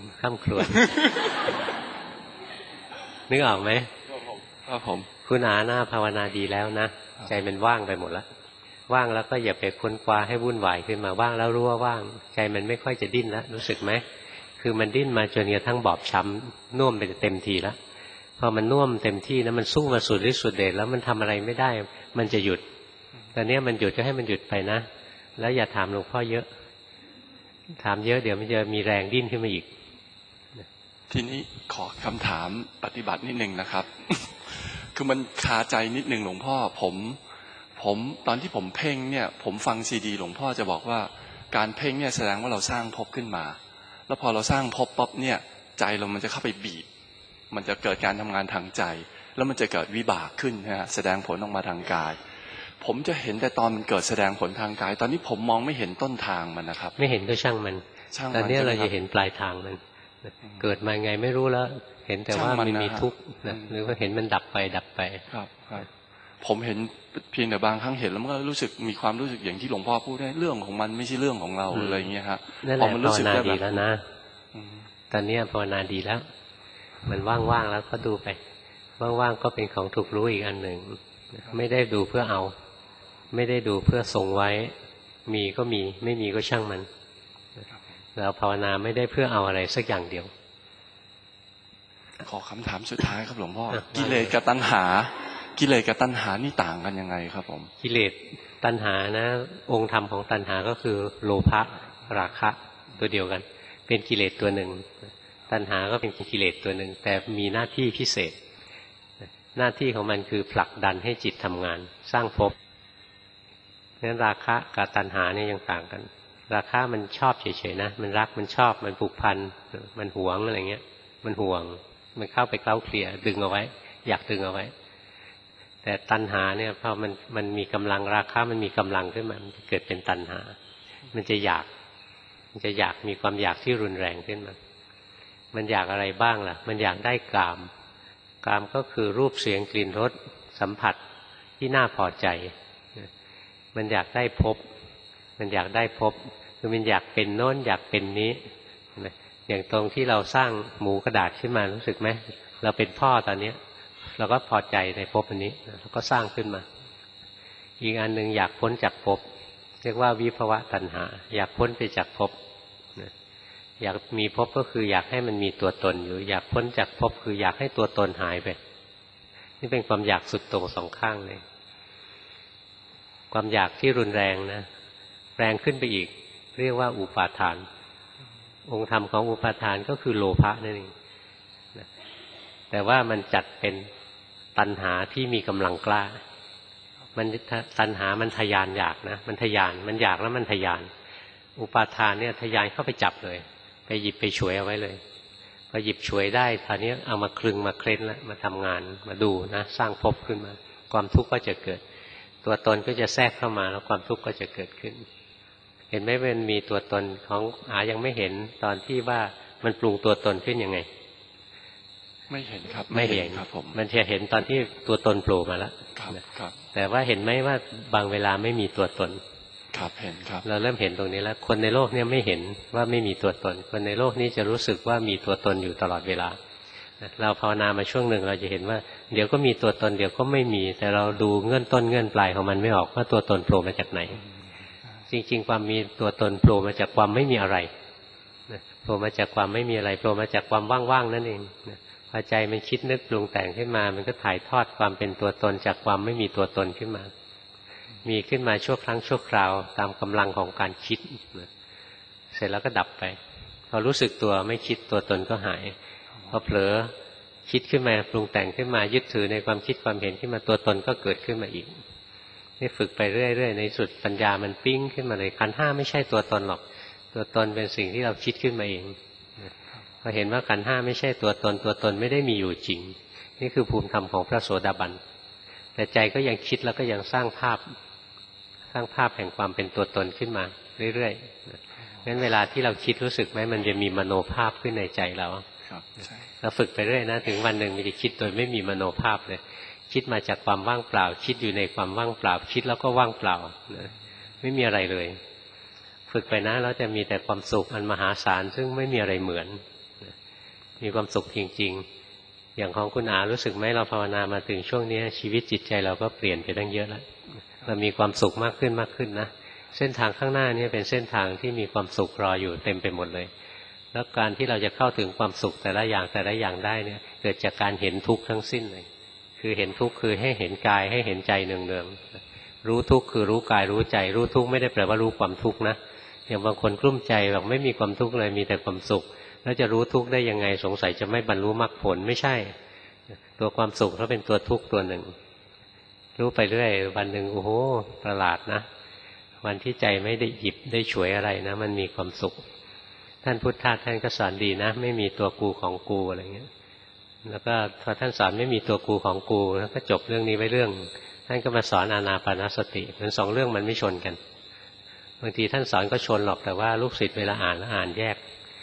นึกออกไหมครับผมคุณอาหน้าภาวนาดีแล้วนะใจมันว่างไปหมดแล้วว่างแล้วก็อย่าไปค้นคว้าให้วุ่นวายขึ้นมาว่างแล้วรู้ว่าว่างใจมันไม่ค่อยจะดิ้นแล้วรู้สึกไหมคือมันดิ้นมาจนกระทั่งบอบช้ำน่วมไปเต็มทีแล้วพอมันน่วมเต็มที่นะมันสู้มาสุดฤทธิ์สุดเดชแล้วมันทำอะไรไม่ได้มันจะหยุดตอนนี้มันหยุดก็ให้มันหยุดไปนะแล้วอย่าถามหลวงพ่อเยอะถามเยอะเดี๋ยวมันจะมีแรงดิ้นขึ้นมาอีกทีนี้ขอคำถามปฏิบัตินิดนึงนะครับ คือมันคาใจนิดนึงหลวงพ่อผมตอนที่ผมเพ่งเนี่ยผมฟังซีดีหลวงพ่อจะบอกว่าการเพ่งเนี่ยแสดงว่าเราสร้างภพขึ้นมาแล้วพอเราสร้างภพปั๊บเนี่ยใจเรามันจะเข้าไปบีบมันจะเกิดการทำงานทางใจแล้วมันจะเกิดวิบากขึ้นนะฮะแสดงผลออกมาทางกายผมจะเห็นแต่ตอนมันเกิดแสดงผลทางกายตอนนี้ผมมองไม่เห็นต้นทางมันนะครับไม่เห็นก็ช่างมันตอนนี้เราจะเห็นปลายทางมันเกิดมาไงไม่รู้แล้วเห็นแต่ว่ามันมีทุกข์นะหรือว่าเห็นมันดับไปดับไปครับผมเห็นเพียงแต่บางครั้งเห็นแล้วมันก็รู้สึกมีความรู้สึกอย่างที่หลวงพ่อพูดได้เรื่องของมันไม่ใช่เรื่องของเราอะไรอย่างเงี้ยครับพอมันรู้สึกได้แบบแล้วนะตอนนี้ภาวนาดีแล้วมันว่างๆแล้วก็ดูไปว่างๆก็เป็นของถูกรู้อีกอันหนึ่งไม่ได้ดูเพื่อเอาไม่ได้ดูเพื่อทรงไว้มีก็มีไม่มีก็ช่างมันเราภาวนาไม่ได้เพื่อเอาอะไรสักอย่างเดียวขอคำถามสุดท้ายครับหลวงพ่อกิเลสกับตัณหากิเลสกับตัณหานี่ต่างกันยังไงครับผมกิเลสตัณหานะองค์ธรรมของตัณหาก็คือโลภะราคะตัวเดียวกันเป็นกิเลสตัวหนึ่งตัณหาก็เป็นกิเลสตัวหนึ่งแต่มีหน้าที่พิเศษหน้าที่ของมันคือผลักดันให้จิตทำงานสร้างภพงั้นราคะกับตัณหาเนี่ยยังต่างกันราคะมันชอบเฉยๆนะมันรักมันชอบมันผูกพันมันหวงอะไรเงี้ยมันห่วงมันเข้าไปเกล้าเกลี่ยดึงเอาไว้อยากดึงเอาไว้แต่ตัณหาเนี่ยพอมันมีกำลังราคะมันมีกำลังขึ้นมามันจะเกิดเป็นตัณหามันจะอยากมีความอยากที่รุนแรงขึ้นมามันอยากอะไรบ้างล่ะมันอยากได้กามก็คือรูปเสียงกลิ่นรสสัมผัสที่น่าพอใจมันอยากได้ภพคือมันอยากเป็นโน้นอยากเป็นนี้อย่างตรงที่เราสร้างหมูกระดาษขึ้นมารู้สึกไหมเราเป็นพ่อตอนนี้เราก็พอใจในภพอันนี้เราก็สร้างขึ้นมาอีกอันหนึ่งอยากพ้นจากภพเรียกว่าวิภวตัณหาอยากพ้นไปจากภพอยากมีภพก็คืออยากให้มันมีตัวตนอยู่อยากพ้นจากภพคืออยากให้ตัวตนหายไปนี่เป็นความอยากสุดโต่งสองข้างเลยความอยากที่รุนแรงนะแรงขึ้นไปอีกเรียกว่าอุปาทานองค์ธรรมของอุปาทานก็คือโลภะนั่นเองแต่ว่ามันจัดเป็นตัณหาที่มีกำลังกล้ามันตัณหามันทยานอยากนะมันทยานมันอยากแล้วมันทยานอุปาทานเนี่ยทยานเข้าไปจับเลยไปหยิบไปฉวยเอาไว้เลยพอหยิบฉวยได้ตอนนี้เอามาคลึงมาเคล้นแล้วมาทำงานมาดูนะสร้างภพขึ้นมาความทุกข์ก็จะเกิดตัวตนก็จะแทรกเข้ามาแล้วความทุกข์ก็จะเกิดขึ้นเห็นไหมมันมีตัวตนของยังไม่เห็นตอนที่ว่ามันปรุงตัวตนขึ้นยังไงไม่เห็นครับไม่เห็นครับผมมันจะเห็นตอนที่ตัวตนโผล่มาแล้วครับแต่ว่าเห็นไหมว่าบางเวลาไม่มีตัวตนครับเห็นครับเราเริ่มเห็นตรงนี้แล้วคนในโลกนี้ไม่เห็นว่าไม่มีตัวตนคนในโลกนี้จะรู้สึกว่ามีตัวตนอยู่ตลอดเวลาเราภาวนามาช่วงหนึ่งเราจะเห็นว่าเดี๋ยวก็มีตัวตนเดี๋ยวก็ไม่มีแต่เราดูเงื่อนต้นเงื่อนปลายของมันไม่ออกว่าตัวตนโผล่มาจากไหนจริงๆความมีตัวตนโผล่มาจากความไม่มีอะไรโผล่มาจากความไม่มีอะไรโผล่มาจากความว่างๆนั่นเองพอใจมันคิดนึกปรุงแต่งขึ้นมามันก็ถ่ายทอดความเป็นตัวตนจากความไม่มีตัวตนขึ้นมามีขึ้นมาชั่วครั้งชั่วคราวตามกำลังของการคิดเสร็จแล้วก็ดับไปพอรู้สึกตัวไม่คิดตัวตนก็หายพอเผลอคิดขึ้นมาปรุงแต่งขึ้นมายึดถือในความคิดความเห็นขึ้นมาตัวตนก็เกิดขึ้นมาอีกนี่ฝึกไปเรื่อยๆในสุดปัญญามันปิ้งขึ้นมาเลยขันธ์ห้าไม่ใช่ตัวตนหรอกตัวตนเป็นสิ่งที่เราคิดขึ้นมาเองพอเห็นว่าขันธ์ห้าไม่ใช่ตัวตนตัวตนไม่ได้มีอยู่จริงนี่คือภูมิธรรมของพระโสดาบันแต่ใจก็ยังคิดแล้วก็ยังสร้างภาพแห่งความเป็นตัวตนขึ้นมาเรื่อยๆงั้นเวลาที่เราคิดรู้สึกไหมมันจะมีมโนภาพขึ้นในใจเราเราฝึกไปเรื่อยนะถึงวันหนึ่งมันจะคิดโดยไม่มีมโนภาพเลยคิดมาจากความว่างเปล่าคิดอยู่ในความว่างเปล่าคิดแล้วก็ว่างเปล่าไม่มีอะไรเลยฝึกไปนะแล้วจะมีแต่ความสุขอันมหาศาลซึ่งไม่มีอะไรเหมือนมีความสุขจริงๆอย่างของคุณอารู้สึกไหมเราภาวนามาถึงช่วงนี้ชีวิตจิตใจเราก็เปลี่ยนไปตั้งเยอะแล้วเรามีความสุขมากขึ้นนะเส้นทางข้างหน้านี้เป็นเส้นทางที่มีความสุขรออยู่เต็มไปหมดเลยแล้วการที่เราจะเข้าถึงความสุขแต่ละอย่างได้เนี่ยเกิดจากการเห็นทุกข์ทั้งสิ้นเลยคือเห็นทุกข์คือให้เห็นกายให้เห็นใจเนืองๆรู้ทุกข์คือรู้กายรู้ใจรู้ทุกข์ไม่ได้แปลว่ารู้ความทุกข์นะอย่างบางคนกลุ้มใจแบบไม่มีความทุกข์เลยมีแต่ความสุขแล้วจะรู้ทุกข์ได้ยังไงสงสัยจะไม่บรรลุมรรคผลไม่ใช่ตัวความสุขเขาเป็นตัวทุกข์ตัวหนึ่งรู้ไปเรื่อยวันหนึ่งโอ้โหประหลาดนะวันที่ใจไม่ได้หยิบได้ฉวยอะไรนะมันมีความสุขท่านพุทธทาสท่านก็สอนดีนะไม่มีตัวกูของกูอะไรเงี้ยแล้วก็พอท่านสอนไม่มีตัวกูของกูแล้วก็จบเรื่องนี้ไว้เรื่องท่านก็มาสอนอานาปานสติมันสองเรื่องมันไม่ชนกันบางทีท่านสอนก็ชนหรอกแต่ว่าลูกศิษย์เวลาอ่านแล้วอ่านแยก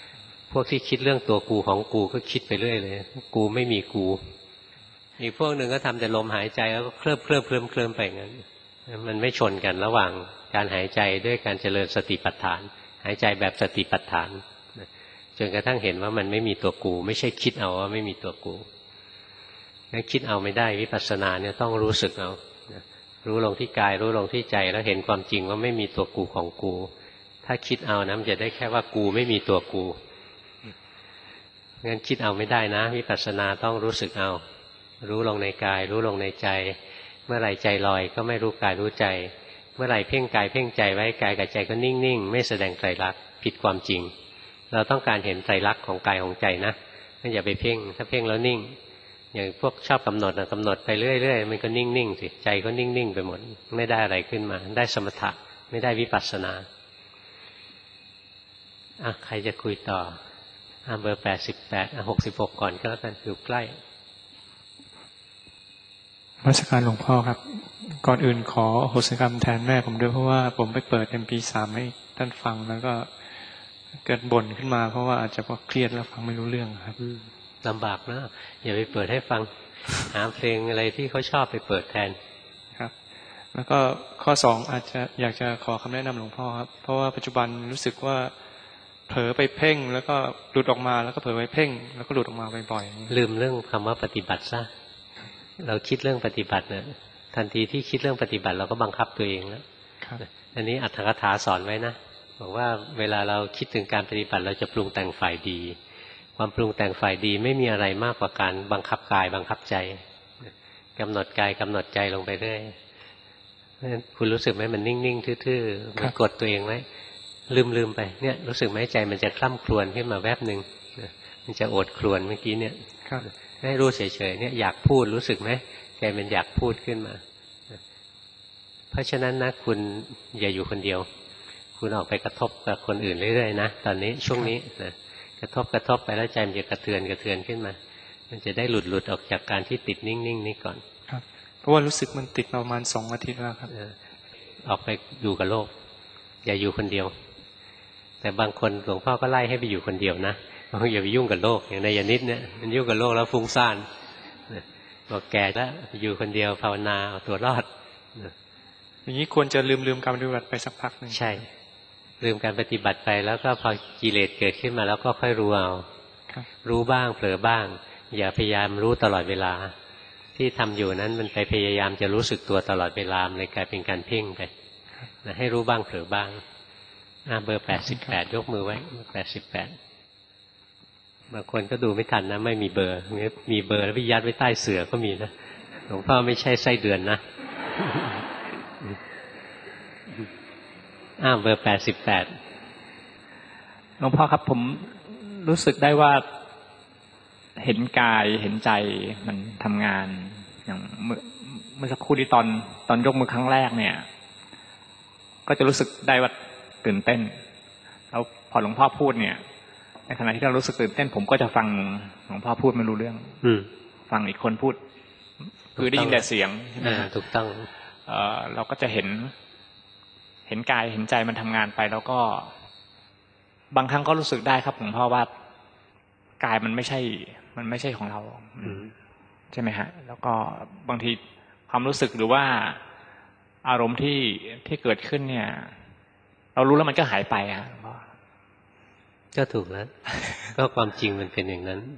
พวกที่คิดเรื่องตัวกูของกูก็คิดไปเรื่อยเลยกูไม่มีกูอีกพวกหนึ่งก็ทำแต่ลมหายใจแล้วก็เคลิ้มไปงั้นมันไม่ชนกันระหว่างการหายใจด้วยการเจริญสติปัฏฐานหายใจแบบสติปัฏฐานจนกระทั่งเห็นว่ามันไม่มีตัวกูไม่ใช่คิดเอาว่าไม่มีตัวกูงั้นคิดเอาไม่ได้วิปัสสนาเนี่ยต้องรู้สึกเอารู้ลงที่กายรู้ลงที่ใจแล้วเห็นความจริงว่าไม่มีตัวกูของกูถ้าคิดเอานะมันจะได้แค่ว่ากูไม่มีตัวกูงั้นคิดเอาไม่ได้นะวิปัสสนาต้องรู้สึกเอารู้ลงในกายรู้ลงในใจเมื่อไหร่ใจลอยก็ไม่รู้กายรู้ใจเมื่อไหร่เพ่งกายเพ่งใจไว้กายกับใจก็นิ่งๆไม่แสดงไตรลักษณ์ผิดความจริงเราต้องการเห็นไตรลักษณ์ของกายของใจนะงั้นอย่าไปเพ่งถ้าเพ่งแล้วนิ่งอย่างพวกชอบกำหนดกำหนดไปเรื่อยๆมันก็นิ่งๆสิใจก็นิ่งๆไปหมดไม่ได้อะไรขึ้นมาได้สมถะไม่ได้วิปัสสนาใครจะคุยต่อเบอร์88 66ก่อนก็แล้วกันอยู่ใกล้นมัสการหลวงพ่อครับก่อนอื่นขออโหสิกรรมแทนแม่ผมด้วยเพราะว่าผมไปเปิด MP3 ให้ท่านฟังแล้วก็เกิดบ่นขึ้นมาเพราะว่าอาจจะเครียดแล้วฟังไม่รู้เรื่องครับลำบากนะอย่าไปเปิดให้ฟังหาเพลงอะไรที่เขาชอบไปเปิดแทนครับแล้วก็ข้อ2อาจจะอยากจะขอคำแนะนำหลวงพ่อครับเพราะว่าปัจจุบันรู้สึกว่าเผลอไปเพ่งแล้วก็หลุดออกมาแล้วก็เผลอไปเพ่งแล้วก็หลุดออกมาบ่อยๆลืมเรื่องคำว่าปฏิบัติซะเราคิดเรื่องปฏิบัติเนี่ยทันทีที่คิดเรื่องปฏิบัติเราก็บังคับตัวเองแล้วอันนี้อัตถกถาสอนไว้นะบอกว่าเวลาเราคิดถึงการปฏิบัติเราจะปรุงแต่งฝ่ายดีความปรุงแต่งฝ่ายดีไม่มีอะไรมากกว่าการบังคับกายบังคับใจกำหนดกายกำหนดใจลงไปเรื่อยคุณรู้สึกไหมมันนิ่งๆทื่อๆมันกดตัวเองไว้ลืมไปเนี่ยรู้สึกไหมใจมันจะคล่ำครวญขึ้นมาแวบหนึ่งมันจะโอดครวญเมื่อกี้เนี่ยให้รู้เฉยๆเนี่ยอยากพูดรู้สึกไหมใจมันอยากพูดขึ้นมาเพราะฉะนั้นนะคุณอย่าอยู่คนเดียวคุณออกไปกระทบกับคนอื่นเรื่อยๆนะตอนนี้ช่วงนี้นะกระทบไปแล้วใจมันจะกระเทือนขึ้นมามันจะได้หลุดออกจากการที่ติดนิ่งๆนี้ก่อนครับเพราะว่ารู้สึกมันติดมาประมาณ2 อาทิตย์แล้วครับออกไปอยู่กับโลกอย่าอยู่คนเดียวแต่บางคนหลวงพ่อก็ไล่ให้ไปอยู่คนเดียวนะอย่าไปยุ่งกับโลกอย่างนายนิดเนี่ยมันยุ่งกับโลกแล้วฟุ้งซ่านบอกแก่แล้วอยู่คนเดียวภาวนาเอาตัวรอดอย่างนี้ควรจะลืมการปฏิบัติไปสักพักหนึ่งใช่ลืมการปฏิบัติไปแล้วก็พอกิเลสเกิดขึ้นมาแล้วก็ค่อยรู้เอารู้บ้างเผลอบ้างอย่าพยายามรู้ตลอดเวลาที่ทำอยู่นั้นมันไปพยายามจะรู้สึกตัวตลอดเวลาเลยกลายเป็นการเพ่งไปให้รู้บ้างเผลอบ้างเบอร์88ยกมือไว้88บางคนก็ดูไม่ทันนะไม่มีเบอร์มีเบอร์แล้วไปยัดไว้ใต้เสื่อก็มีนะหลวงพ่อไม่ใช่ไส้เดือนนะเบอร์88 หลวงพ่อครับผมรู้สึกได้ว่าเห็นกายเห็นใจมันทำงานอย่างเมื่อสักครู่ที่ตอนยกมือครั้งแรกเนี่ยก็จะรู้สึกได้ว่าตื่นเต้นแล้วพอหลวงพ่อพูดเนี่ยในขณะที่เรารู้สึกตื่นเต้นผมก็จะฟังหลวงพ่อพูดไม่รู้เรื่องฟังอีกคนพูดคือได้ยินแต่เสียงใช่ไหมถูกต้องเราก็จะเห็นกายเห็นใจมันทำงานไปแล้วก็บางครั้งก็รู้สึกได้ครับหลวงพ่อว่ากายมันไม่ใช่ของเราใช่ไหมฮะแล้วก็บางทีความรู้สึกหรือว่าอารมณ์ที่เกิดขึ้นเนี่ยเรารู้แล้วมันก็หายไปฮะก็ถูกแล้ว ก็ความจริงมันเป็นอย่างนั้น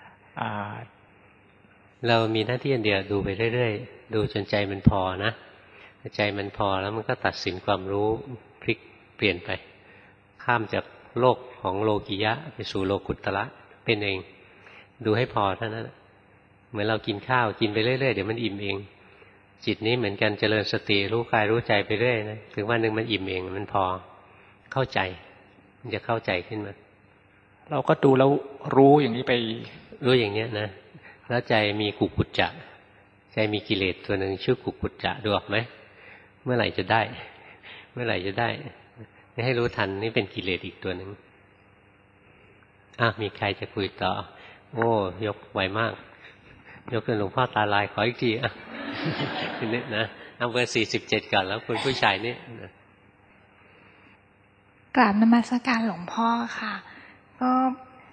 เรามีหน้าที่อันเดียวดูไปเรื่อยๆดูจนใจมันพอนะใจมันพอแล้วมันก็ตัดสินความรู้พลิกเปลี่ยนไปข้ามจากโลกของโลกิยะไปสู่โลกุตตระเป็นเองดูให้พอเท่านั้นเหมือนเรากินข้าวกินไปเรื่อยๆเดี๋ยวมันอิ่มเองจิตนี้เหมือนกันเจริญสติรู้กายรู้ใจไปเรื่อยนะถึงวันหนึ่งมันอิ่มเองมันพอเข้าใจมันจะเข้าใจขึ้นมาเราก็ดูแล้วรู้อย่างนี้ไปรู้อย่างเนี้ยนะแล้วใจมีกุกุจจะใจมีกิเลสตัวหนึ่งชื่อกุกุจจะดูออกไหมเมื่อไหร่จะได้ให้รู้ทันนี่เป็นกิเลสอีกตัวหนึ่งมีใครจะคุยต่อโอ้ยกไวมากยกจนหลวงพ่อตาลายขออีกทีนี่นะเบอร์47ก่อนแล้วคุณผู้ชายนี่กราบนมัสการหลวงพ่อค่ะก็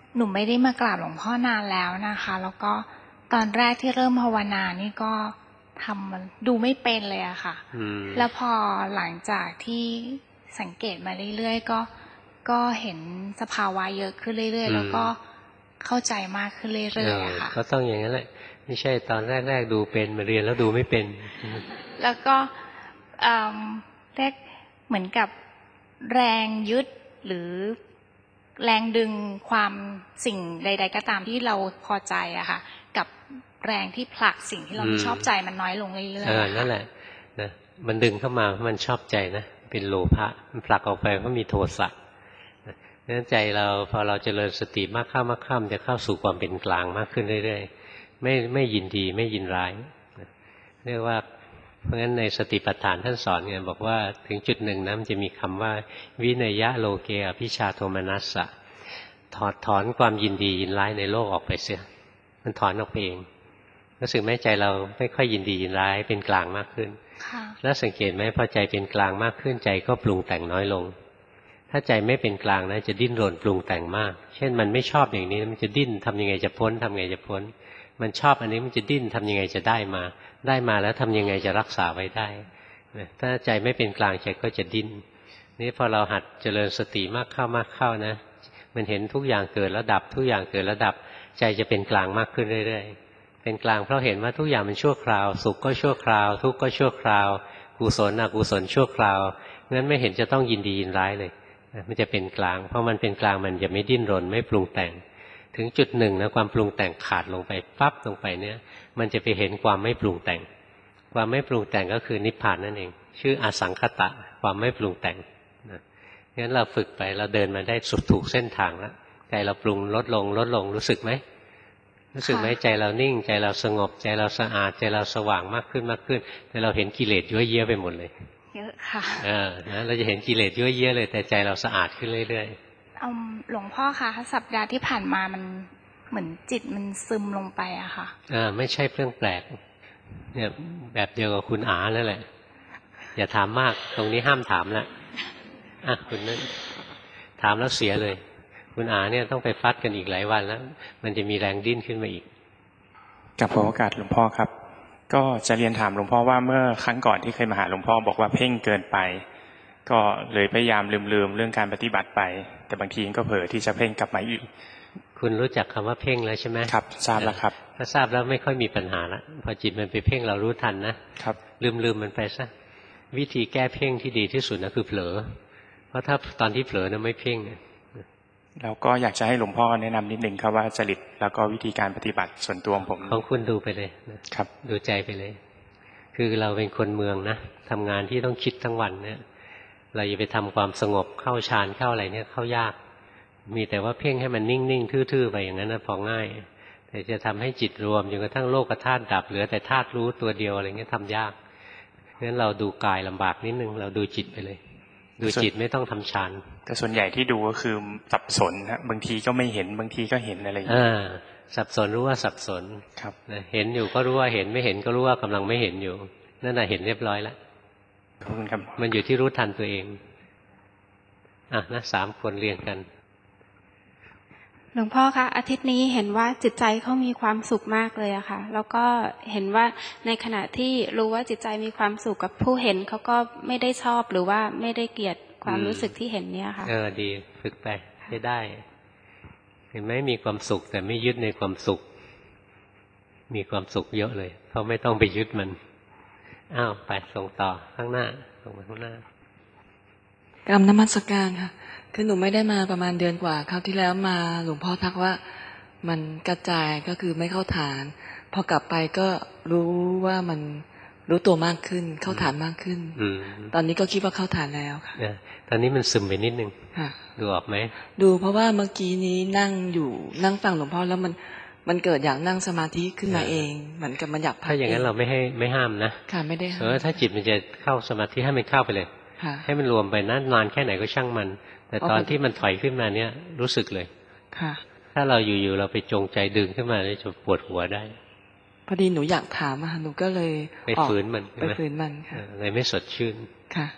หนูไม่ได้มากราบหลวงพ่อนานแล้วนะคะ แล้วก็ตอนแรกที่เริ่มภาวนานี่ก็ทำมันดูไม่เป็นเลยอะค่ะแล้วพอหลังจากที่สังเกตมาเรื่อยๆก็เห็นสภาวะเยอะขึ้นเรื่อยๆแล้วก็เข้าใจมากขึ้นเรื่อยๆค่ะก็ต้องอย่างนั้นแหละไม่ใช่ตอนแรกๆดูเป็นมาเรียนแล้วดูไม่เป็นแล้วก็แรกเหมือนกับแรงยึดหรือแรงดึงความสิ่งใดๆก็ตามที่เราพอใจอะค่ะกับแรงที่ผลักสิ่งที่เราไม่ชอบใจมันน้อยลงเรื่อยๆนั่นแหละนะมันดึงเข้ามาเพราะมันชอบใจนะเป็นโลภะมันผลักออกไปเพราะมีโทสะนั้นใจเราพอเราเจริญสติมากเข้าจะเข้าสู่ความเป็นกลางมากขึ้นเรื่อยๆไม่ยินดีไม่ยินร้ายเรียกว่าเพราะงั้นในสติปัฏฐานท่านสอนไงบอกว่าถึงจุดหนึ่งนะมันจะมีคำว่าวินัยะโลเกอภิชาโทมนัสสะถอนความยินดียินร้ายในโลกออกไปเสียมันถอนออกไปเองรู้สึกไหมใจเราไม่ค่อยยินดียินร้ายเป็นกลางมากขึ้นแล้วสังเกตไหมพอใจเป็นกลางมากขึ้นใจก็ปรุงแต่งน้อยลงถ้าใจไม่เป็นกลางนะจะดิ้นรนปรุงแต่งมากเช่นมันไม่ชอบอย่างนี้มันจะดิ้นทำยังไงจะพ้นทำยังไงจะพ้นมันชอบอันนี้มันจะดิ้นทำยังไงจะได้มาแล้วทำยังไงจะรักษาไว้ได้ถ้าใจไม่เป็นกลางใจก็จะดิ้นนี่พอเราหัดเจริญสติมากเข้านะมันเห็นทุกอย่างเกิดแล้วดับทุกอย่างเกิดแล้วดับใจจะเป็นกลางมากขึ้นเรื่อยๆเป็นกลางเพราะเห็นว่าทุกอย่างมันชั่วคราวสุขก็ชั่วคราวทุกข์ก็ชั่วคราวกุศลอกุศลชั่วคราวงั้นไม่เห็นจะต้องยินดียินร้ายเลยมันจะเป็นกลางเพราะมันเป็นกลางมันจะไม่ดิ้นรนไม่ปรุงแต่งถึงจุดหนึ่งนะความปรุงแต่งขาดลงไปปั๊บลงไปเนี่ยมันจะไปเห็นความไม่ปรุงแต่งความไม่ปรุงแต่งก็คือนิพพานนั่นเองชื่ออสังขตะความไม่ปรุงแต่งนะงั้นเราฝึกไปเราเดินมาได้สุดถูกเส้นทางแล้วใจเราปรุงลดลงรู้สึกไหมใจเรานิ่งใจเราสงบใจเราสะอาดใจเราสว่างมากขึ้นแต่เราเห็นกิเลสเยอะแยะไปหมดเลยเยอะค่ะนะเราจะเห็นกิเลสเยอะแยะเลยแต่ใจเราสะอาดขึ้นเรื่อยๆหลวงพ่อคะสัปดาห์ที่ผ่านมามันเหมือนจิตมันซึมลงไปอะค่ะไม่ใช่เรื่องแปลกเนี่ยแบบเดียวกับคุณอานั่นแหละอย่าถามมากตรงนี้ห้ามถามละคุณนั่นถามแล้วเสียเลยคุณอาเนี่ยต้องไปฟัดกันอีกหลายวันแล้วมันจะมีแรงดิ้นขึ้นมาอีกกับขอโอกาสหลวงพ่อครับก็จะเรียนถามหลวงพ่อว่าเมื่อครั้งก่อนที่เคยมาหาหลวงพ่อบอกว่าเพ่งเกินไปก็เลยพยายามลืมเรื่องการปฏิบัติไปแต่บางทีก็เผลอที่จะเพ่งกลับมาอีกคุณรู้จักคำว่าเพ่งแล้วใช่ไหมครับทราบแล้วครับถ้าทราบแล้วไม่ค่อยมีปัญหาละพอจิตมันไปเพ่งเรารู้ทันนะครับลืมมันไปซะวิธีแก้เพ่งที่ดีที่สุดนะคือเผลอเพราะถ้าตอนที่เผลอนะไม่เพ่งแล้วก็อยากจะให้หลวงพ่อแนะนำนิดนึงครับว่าจริตแล้วก็วิธีการปฏิบัติส่วนตัวของคุณดูไปเลยนะครับดูใจไปเลยคือเราเป็นคนเมืองนะทำงานที่ต้องคิดทั้งวันเนี่ยเราอย่าไปทำความสงบเข้าฌานเข้าอะไรเนี่ยเข้ายากมีแต่ว่าเพ่งให้มันนิ่งๆทื่อๆไปอย่างนั้นนะพอง่ายแต่จะทำให้จิตรวมจนกระทั่งโลกธาตุดับเหลือแต่ธาตุรู้ตัวเดียวอะไรเงี้ยทำยากงั้นเราดูกายลำบากนิดนึงเราดูจิตไปเลยดูจิตไม่ต้องทำฌานแต่ส่วนใหญ่ที่ดูก็คือสับสนฮะบางทีก็ไม่เห็นบางทีก็เห็นอะไรอย่างนี้สับสนรู้ว่าสับสนครับเห็นอยู่ก็รู้ว่าเห็นไม่เห็นก็รู้ว่ากำลังไม่เห็นอยู่นั่นน่ะเห็นเรียบร้อยแล้วขอบคุณครับมันอยู่ที่รู้ทันตัวเองนะ3 คนเรียงกันหลวงพ่อคะอาทิตย์นี้เห็นว่าจิตใจเขามีความสุขมากเลยอะค่ะแล้วก็เห็นว่าในขณะที่รู้ว่าจิตใจมีความสุขกับผู้เห็นเขาก็ไม่ได้ชอบหรือว่าไม่ได้เกลียดความรู้สึกที่เห็นเนี่ยค่ะดีฝึกไปให้ได้เห็นไหมมีความสุขแต่ไม่ยึดในความสุขมีความสุขเยอะเลยเพราะไม่ต้องไปยึดมันไปส่งต่อข้างหน้าส่งไปข้างหน้ากรรมนมัสการค่ะคือหนูไม่ได้มาประมาณเดือนกว่าคราวที่แล้วมาหลวงพ่อทักว่ามันกระจายก็คือไม่เข้าฐานพอกลับไปก็รู้ว่ามันรู้ตัวมากขึ้นเข้าฐานมากขึ้นตอนนี้ก็คิดว่าเข้าฐานแล้วค่ะตอนนี้มันซึมไปนิดนึงดูออกไหมดูเพราะว่าเมื่อกี้นี้นั่งฟังหลวงพ่อแล้วมันเกิดอยากนั่งสมาธิขึ้นมาเองเหมือนกับมันอยากถ้าอย่างนั้นเราไม่ห้ามนะค่ะไม่ได้ห้ามถ้าจิตมันจะเข้าสมาธิให้มันเข้าไปเลยให้มันรวมไปนานแค่ไหนก็ช่างมันแต่ตอนที่มันถอยขึ้นมาเนี่ยรู้สึกเลยค่ะถ้าเราอยู่ๆเราไปจงใจดึงขึ้นมาจะปวดหัวได้พอดีหนูอยากถามหนูก็เลยไปฝืนมันค่ะเลยไม่สดชื่นค่ะ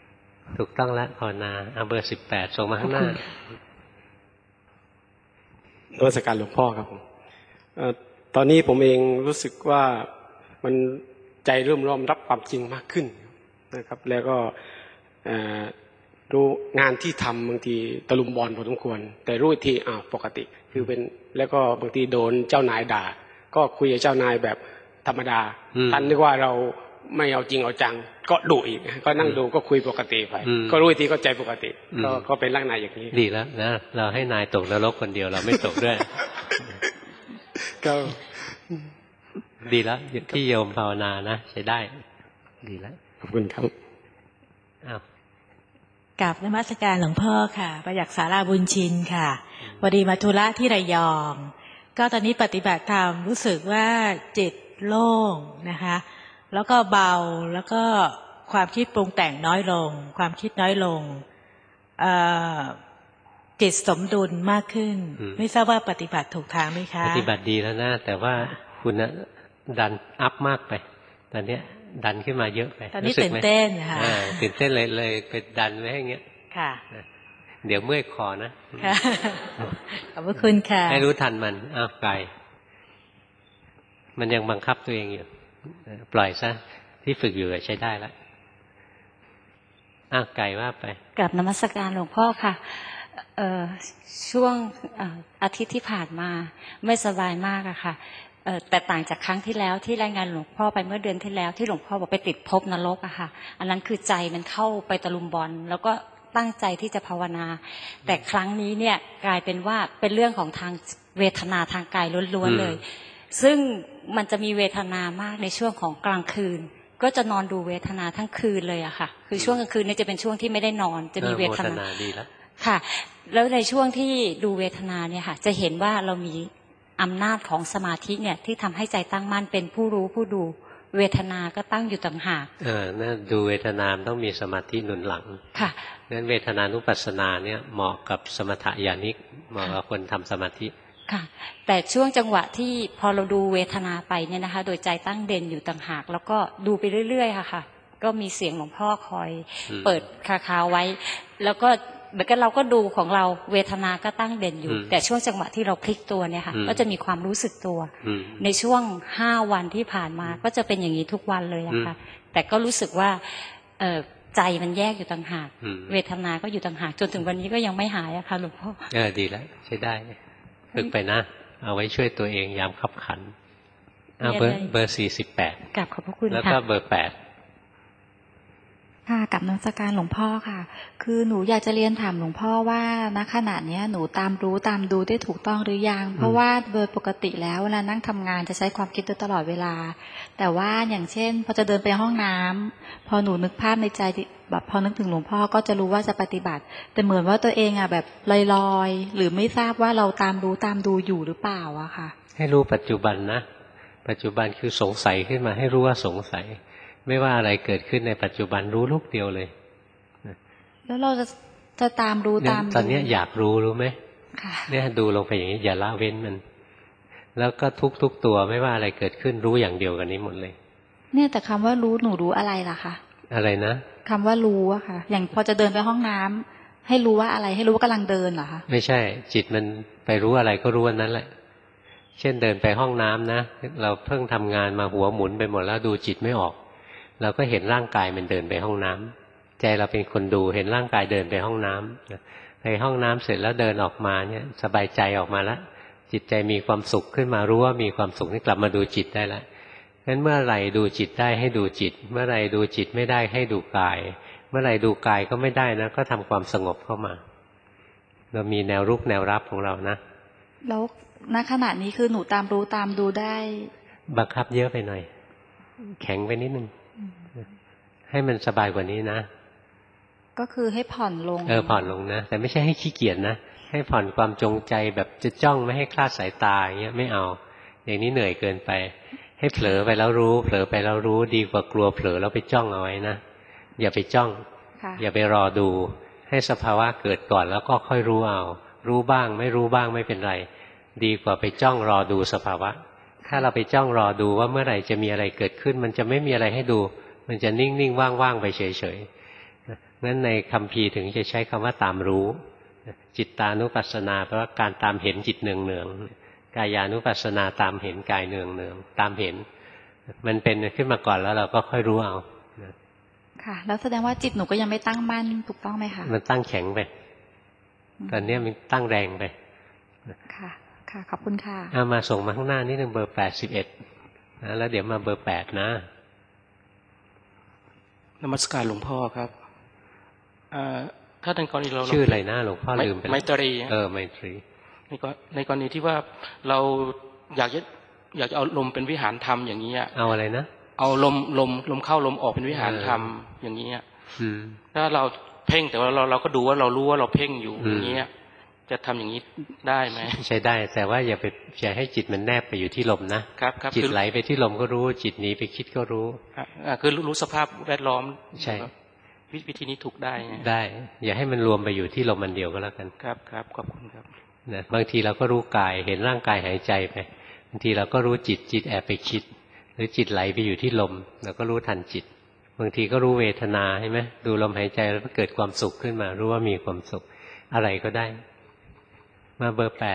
ถูกต้องแล้วภาวนาเบอร์18ส่งมาข้างหน้านมัสการหลวงพ่อครับผมตอนนี้ผมเองรู้สึกว่ามันใจเริ่มรับความจริงมากขึ้นนะครับแล้วก็รู้งานที่ทำบางทีตะลุมบอลพอสมควรแต่รู้อีกทีปกติคือเป็นแล้วก็บางทีโดนเจ้านายด่าก็คุยกับเจ้านายแบบธรรมดาท่านนึกว่าเราไม่เอาจริงเอาจังก็ดุอีกก็นั่งดูก็คุยปกติไปก็รู้อีกทีก็ใจปกติก็เป็นลักษณะอย่างนี้ดีแล้วนะเราให้นายตกนรกคนเดียวเราไม่ตกด้วยก็ดีแล้วที่โยมภาวนานะใช้ได้ดีแล้วขอบคุณครับกราบนมัสการหลวงพ่อค่ะประยักษ์สาราบุญชินค่ะพอดีมาธุระที่ระยองก็ตอนนี้ปฏิบัติธรรมรู้สึกว่าจิตโล่งนะคะแล้วก็เบาแล้วก็ความคิดปรุงแต่งน้อยลงความคิดน้อยลงจิตสมดุลมากขึ้นไม่ทราบว่าปฏิบัติถูกทางไหมคะปฏิบัติดีแล้วนะแต่ว่าคุณดันอัพมากไปตอนนี้ดันขึ้นมาเยอะไปตอนนี้ตื่นเต้นค่ะตื่นเต้นเลยไปดันไว้อย่างเงี้ยค่ะเดี๋ยวเมื่อยคอนะค่ะขอบคุณค่ะให้รู้ทันมันไกลมันยังบังคับตัวเองอยู่ปล่อยซะที่ฝึกอยู่ใช้ได้แล้วไกลว่าไปกราบนมัสการหลวงพ่อค่ะช่วงอาทิตย์ที่ผ่านมาไม่สบายมากอะค่ะแต่ต่างจากครั้งที่แล้วที่รายงานหลวงพ่อไปเมื่อเดือนที่แล้วที่หลวงพ่อบอกไปติดภพนรกอะค่ะอันนั้นคือใจมันเข้าไปตะลุมบอลแล้วก็ตั้งใจที่จะภาวนาแต่ครั้งนี้เนี่ยกลายเป็นว่าเป็นเรื่องของทางเวทนาทางกายล้วนๆเลยซึ่งมันจะมีเวทนามากในช่วงของกลางคืนก็จะนอนดูเวทนาทั้งคืนเลยอะค่ะคือช่วงกลางคืนเนี่ยจะเป็นช่วงที่ไม่ได้นอนจะมีเวทนาดีแล้วค่ะแล้วในช่วงที่ดูเวทนาเนี่ยค่ะจะเห็นว่าเรามีอำนาจของสมาธิเนี่ยที่ทำให้ใจตั้งมั่นเป็นผู้รู้ผู้ดูเวทนาก็ตั้งอยู่ต่างหากนั่นดูเวทนาต้องมีสมาธิหนุนหลังค่ะนั้นเวทนานุปัสสนาเนี่ยเหมาะกับสมถะญาณิกเหมาะกับคนทำสมาธิค่ะแต่ช่วงจังหวะที่พอเราดูเวทนาไปเนี่ยนะคะโดยใจตั้งเด่นอยู่ต่างหากแล้วก็ดูไปเรื่อยๆค่ะก็มีเสียงหลวงพ่อคอยเปิดคาไว้แล้วก็เหมือนกันเราก็ดูของเราเวทนาก็ตั้งเด่นอยู่แต่ช่วงจังหวะที่เราพลิกตัวเนี่ยค่ะก็จะมีความรู้สึกตัวในช่วง5 วันที่ผ่านมาก็จะเป็นอย่างนี้ทุกวันเลยนะคะแต่ก็รู้สึกว่าใจมันแยกอยู่ต่างหากเวทนาก็อยู่ต่างหากจนถึงวันนี้ก็ยังไม่หายอะค่ะหลวงพ่อดีแล้วใช้ได้ฝึกไปนะเอาไว้ช่วยตัวเองยามขับขันเบอร์48 กราบขอบพระคุณค่ะแล้วก็เบอร์8 ค่ะกับนมัสการหลวงพ่อค่ะคือหนูอยากจะเรียนถามหลวงพ่อว่าณขณะนี้หนูตามรู้ตามดูได้ถูกต้องหรือยังเพราะว่าโดยปกติแล้วเวลานั่งทำงานจะใช้ความคิดตลอดเวลาแต่ว่าอย่างเช่นพอจะเดินไปห้องน้ำพอหนูนึกภาพในใจแบบพอนึกถึงหลวงพ่อก็จะรู้ว่าจะปฏิบัติแต่เหมือนว่าตัวเองแบบลอยๆหรือไม่ทราบว่าเราตามรู้ตามดูอยู่หรือเปล่าอะค่ะให้รู้ปัจจุบันนะปัจจุบันคือสงสัยขึ้นมาให้รู้ว่าสงสัยไม่ว่าอะไรเกิดขึ้นในปัจจุบันรู้ลูกเดียวเลยแล้วเราจะตามรู้ตามตอนนี้อยากรู้ไหมเนี่ยดูลงไปอย่างนี้อย่าละเว้นมันแล้วก็ทุกตัวไม่ว่าอะไรเกิดขึ้นรู้อย่างเดียวกันนี้หมดเลยเนี่ยแต่คำว่ารู้หนูรู้อะไรล่ะคะอะไรนะคำว่ารู้อะค่ะอย่างพอจะเดินไปห้องน้ำให้รู้ว่าอะไรให้รู้ว่ากำลังเดินเหรอคะไม่ใช่จิตมันไปรู้อะไรก็รู้นั้นแหละเช่นเดินไปห้องน้ำนะเราเพิ่งทำงานมาหัวหมุนไปหมดแล้วดูจิตไม่ออกเราก็เห็นร่างกายมันเดินไปห้องน้ำใจเราเป็นคนดูเห็นร่างกายเดินไปห้องน้ำไปห้องน้ำเสร็จแล้วเดินออกมาเนี่ยสบายใจออกมาแล้วจิตใจมีความสุขขึ้นมารู้ว่ามีความสุขนี่กลับมาดูจิตได้แล้วงั้นเมื่อไหร่ดูจิตได้ให้ดูจิตเมื่อไหร่ดูจิตไม่ได้ให้ดูกายเมื่อไหร่ดูกายก็ไม่ได้นะก็ทำความสงบเข้ามาเรามีแนวรุกแนวรับของเรานะแล้วณขณะนี้คือหนูตามรู้ตามดูได้บังคับเยอะไปหน่อยแข็งไปนิดนึงให้มันสบายกว่านี้นะก็คือให้ผ่อนลงผ่อนลงนะแต่ไม่ใช่ให้ขี้เกียจนะให้ผ่อนความจงใจแบบจะจ้องไม่ให้คลาดสายตาอย่างเงี้ยไม่เอาอย่างนี้เหนื่อยเกินไปให้เผลอไปแล้วรู้เผลอไปแล้วรู้ดีกว่ากลัวเผลอแล้วไปจ้องเอาไว้นะอย่าไปจ้องอย่าไปรอดูให้สภาวะเกิดก่อนแล้วก็ค่อยรู้เอารู้บ้างไม่รู้บ้างไม่เป็นไรดีกว่าไปจ้องรอดูสภาวะถ้าเราไปจ้องรอดูว่าเมื่อไหร่จะมีอะไรเกิดขึ้นมันจะไม่มีอะไรให้ดูมันจะนิ่งๆว่างๆไปเฉยๆงั้นในคัมภีร์ถึงจะใช้คำว่าตามรู้จิตตานุปัสสนาแปลว่าการตามเห็นจิตเนืองๆกายานุปัสสนาตามเห็นกายเนืองๆตามเห็นมันเป็นขึ้นมาก่อนแล้วเราก็ค่อยรู้เอาค่ะแล้วแสดงว่าจิตหนูก็ยังไม่ตั้งมั่นถูกต้องไหมคะมันตั้งแข็งไปตอนนี้มันตั้งแรงไปค่ะค่ะขอบคุณค่ะมาส่งมาข้างหน้านิดนึงเบอร์81นะแล้วเดี๋ยวมาเบอร์8นะนมัสการหลวงพ่อครับถ้าในกรณีเราชื่ออะไรนะหลวงพ่อลืมไปไมตรีไมตรีในกรณีที่ว่าเราอยากจะเอาลมเป็นวิหารธรรมอย่างนี้เอาอะไรนะเอาลมเข้าลมออกเป็นวิหารธรรมอย่างนี้ถ้าเราเพ่งแต่ว่าเราก็ดูว่าเรารู้ว่าเราเพ่งอยู่อย่างนี้จะทำอย่างนี้ได้ไหมใช่ได้แต่ว่าอย่าให้จิตมันแนบไปอยู่ที่ลมนะครับจิตไหลไปที่ลมก็รู้จิตหนีไปคิดก็รู้คือรู้สภาพแวดล้อมใช่วิธีนี้ถูกได้อย่าให้มันรวมไปอยู่ที่ลมมันเดียวก็แล้วกันครับขอบคุณครับนะบางทีเราก็รู้กายเห็นร่างกายหายใจไปบางทีเราก็รู้จิตแอบไปคิดหรือจิตไหลไปอยู่ที่ลมเราก็รู้ทันจิตบางทีก็รู้เวทนาใช่ไหมดูลมหายใจแล้วเกิดความสุขขึ้นมารู้ว่ามีความสุขอะไรก็ได้มาเบอร์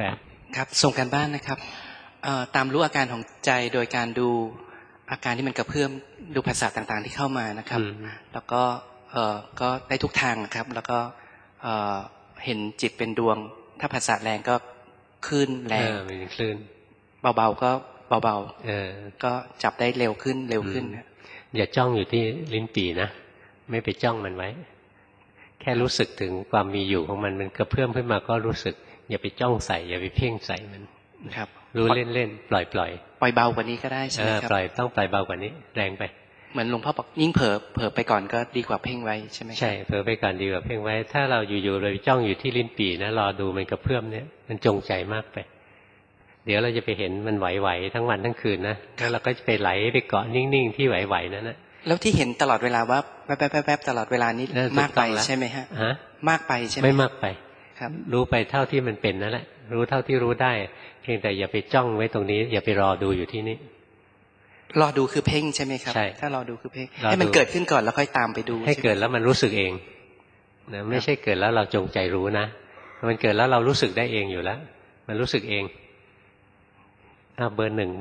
8 ครับส่งการบ้านนะครับตามรู้อาการของใจโดยการดูอาการที่มันกระเพื่อมดูภาษาต่างๆที่เข้ามานะครับแล้วก็ได้ทุกทางนะครับแล้วก็เห็นจิตเป็นดวงถ้าภาษาแรงก็คลื่นแรงมีคลื่นเบาๆก็เบาๆก็จับได้เร็วขึ้นอย่าจ้องอยู่ที่ลิ้นปี่นะไม่ไปจ้องมันไว้แค่รู้สึกถึงความมีอยู่ของมันกระเพื่อมขึ้นมาก็รู้สึกอย่าไปจ้องใส่อย่าไปเพ่งใส่มันครับรู้เล่นๆปล่อยเบากว่านี้ก็ได้ใช่ไหมครับต้องปล่อยเบากว่านี้แรงไปเหมือนหลวงพ่อบอกยิ่งเผลอไปก่อนก็ดีกว่าเพ่งไว้ใช่ไหมใช่เผลอไปก่อนดีกว่าเพ่งไว้ถ้าเราอยู่ๆเลยจ้องอยู่ที่ลิ้นปี่นะรอดูมันกระเพื่อมเนี่ยมันจงใจมากไปเดี๋ยวเราจะไปเห็นมันไหวๆทั้งวันทั้งคืนนะแล้วเราก็จะไปไหลไปเกาะนิ่งๆที่ไหวๆนั่นนะแล้วที่เห็นตลอดเวลาว่าแป๊บๆตลอดเวลานี้มากไปใช่ไหมฮะมากไปใช่ไหมไม่มากไปครับรู้ไปเท่าที่มันเป็นนั่นแหละรู้เท่าที่รู้ได้เพียงแต่อย่าไปจ้องไว้ตรงนี้อย่าไปรอดูอยู่ที่นี่รอดูคือเพ่งใช่ไหมครับใช่ถ้ารอดูคือเพ่งให้มันเกิดขึ้นก่อนแล้วค่อยตามไปดูให้เกิดแล้วมันรู้สึกเองนะไม่ใช่เกิดแล้วเราจงใจรู้นะมันเกิดแล้วเรารู้สึกได้เองอยู่แล้วมันรู้สึกเองเบอร์หนึ่ง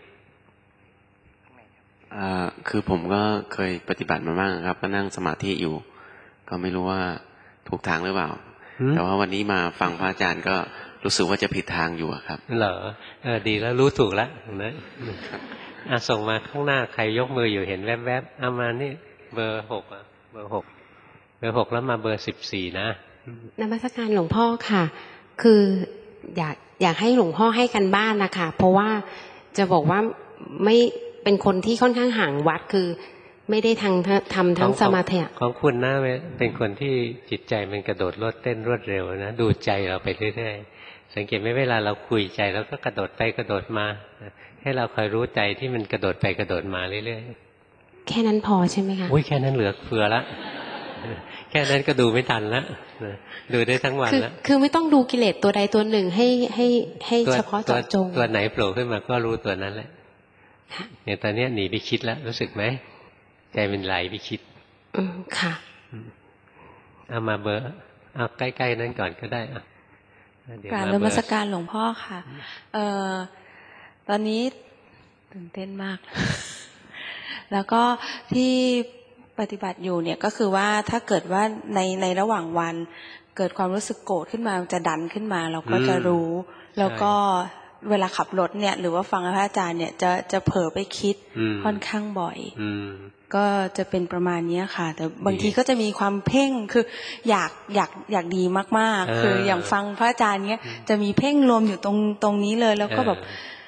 คือผมก็เคยปฏิบัติมาบ้างครับก็นั่งสมาธิอยู่ก็ไม่รู้ว่าถูกทางหรือเปล่าแต่ว่าวันนี้มาฟังพระอาจารย์ก็รู้สึกว่าจะผิดทางอยู่ครับเหรอดีแล้วรู้ถูกแล้วนะส่งมาข้างหน้าใครยกมืออยู่เห็นแวบๆเอามานี่เบอร์6เบอร์6แล้วมาเบอร์14นะนมัสการหลวงพ่อค่ะคืออยากให้หลวงพ่อให้กันบ้านนะคะเพราะว่าจะบอกว่าไม่เป็นคนที่ค่อนข้างห่างวัดคือไม่ได้ทำทั้งสมาธิของคุณนะเป็นคนที่จิตใจมันกระโดดเต้นรวดเร็วนะดูใจเราไปเรื่อยๆสังเกตไหมเวลาเราคุยใจเราก็กระโดดไปกระโดดมาให้เราคอยรู้ใจที่มันกระโดดไปกระโดดมาเรื่อยๆแค่นั้นพอใช่ไหมคะอุ้ยแค่นั้นเหลือเฟือละแค่นั้นก็ดูไม่ทันละดูได้ทั้งวันแล้วคือไม่ต้องดูกิเลสตัวใดตัวหนึ่งให้เฉพาะเจาะจงตัวไหนโผล่ขึ้นมาก็รู้ตัวนั้นแหละอย่างตอนนี้หนีไปคิดแล้วรู้สึกไหมใจมันไหลไปคิดค่ะเอามาเบอร์เอาใกล้ๆนั้นก่อนก็ได้กราบนมัสการหลวงพ่อค่ะตอนนี้ตื่นเต้นมาก แล้วก็ที่ปฏิบัติอยู่เนี่ยก็คือว่าถ้าเกิดว่าในระหว่างวันเกิดความรู้สึกโกรธขึ้นมาจะดันขึ้นมาเราก็จะรู้แล้วก็เวลาขับรถเนี่ยหรือว่าฟังพระอาจารย์เนี่ยจะเผลอไปคิดค่อนข้างบ่อยก็จะเป็นประมาณนี้ค่ะแต่บางทีก็จะมีความเพ่งคืออยากดีมากๆคืออย่างฟังพระอาจารย์เนี่ยจะมีเพ่งรวมอยู่ตรงนี้เลยแล้วก็แบบ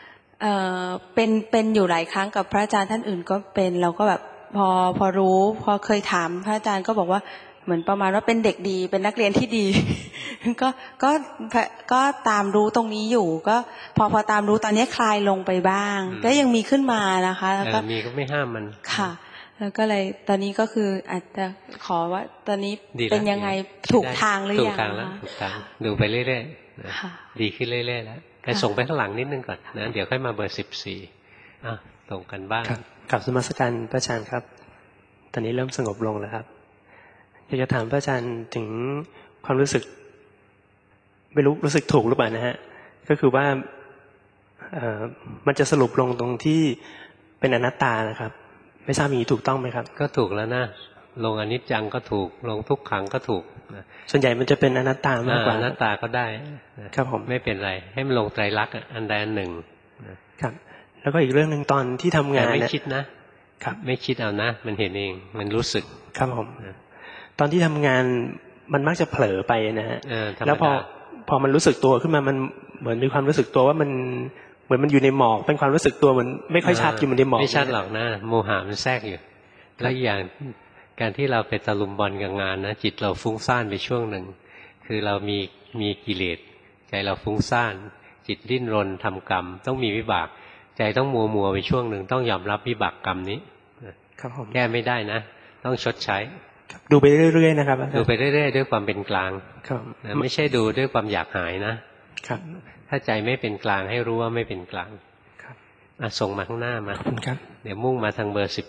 เป็นอยู่หลายครั้งกับพระอาจารย์ท่านอื่นก็เป็นเราก็แบบพอรู้พอเคยถามพระอาจารย์ก็บอกว่าเหมือนประมาณว่าเป็นเด็กดีเป็นนักเรียนที่ดี ก็ตามรู้ตรงนี้อยู่ก็พอตามรู้ตอนนี้คลายลงไปบ้างก็ยังมีขึ้นมานะคะแล้วก็มีก็ไม่ห้ามมันค่ะแล้วก็เลยตอนนี้ก็คืออาจจะขอว่าตอนนี้เป็นยังไงถูกทางหรือยังถูกทางแล้วถูกทางดูไปเรื่อยๆดีขึ้นเรื่อยๆแล้วแต่ส่งไปข้างหลังนิดนึงก่อนนะเดี๋ยวค่อยมาเบอร์14ส่งกันบ้างกับนมัสการพระอาจารย์ครับตอนนี้เริ่มสงบลงแล้วครับอยากจะถามพระอาจารย์ถึงความรู้สึกไม่รู้สึกถูกหรือเปล่านะฮะก็คือว่ามันจะสรุปลงตรงที่เป็นอนัตตานะครับไม่ทราบอย่างนี้ถูกต้องไหมครับก็ถูกแล้วนะลงอนิจจังก็ถูกลงทุกขังก็ถูกส่วนใหญ่มันจะเป็นอนัตตามากกว่าอนัตตาก็ได้ครับผมไม่เป็นไรให้มันลงไตรลักษณ์อันใดอันหนึ่งครับแล้วก็อีกเรื่องหนึ่งตอนที่ทำงานไม่คิดนะครับไม่คิดเอานะมันเห็นเองมันรู้สึกครับผมตอนที่ทำงานมันมักจะเผลอไปนะฮะแล้วพอมันรู้สึกตัวขึ้นมามันเหมือนมีความรู้สึกตัวว่ามันเหมือนมันอยู่ในหมอกเป็นความรู้สึกตัวมันไม่ค่อยชัดอยู่มันในหมอกไม่ชัดหรอกนะโมหะมันแทรกอยู่แล้วอย่างการที่เราไปตะลุมบอลกับงานนะจิตเราฟุ้งซ่านไปช่วงหนึ่งคือเรามีกิเลสใจเราฟุ้งซ่านจิตดิ้นรนทำกรรมต้องมีวิบากใจต้องมัวไปช่วงหนึ่งต้องยอมรับวิบากกรรมนี้ครับผมแก้ไม่ได้นะต้องชดใช้ดูไปเรื่อยๆนะครับดูไปเรื่อยๆด้วยความเป็นกลางนะไม่ใช่ดูด้วยความอยากหายนะครับถ้าใจไม่เป็นกลางให้รู้ว่าไม่เป็นกลางครับส่งมาข้างหน้ามาครับเดี๋ยวมุ่งมาทางเบอร์14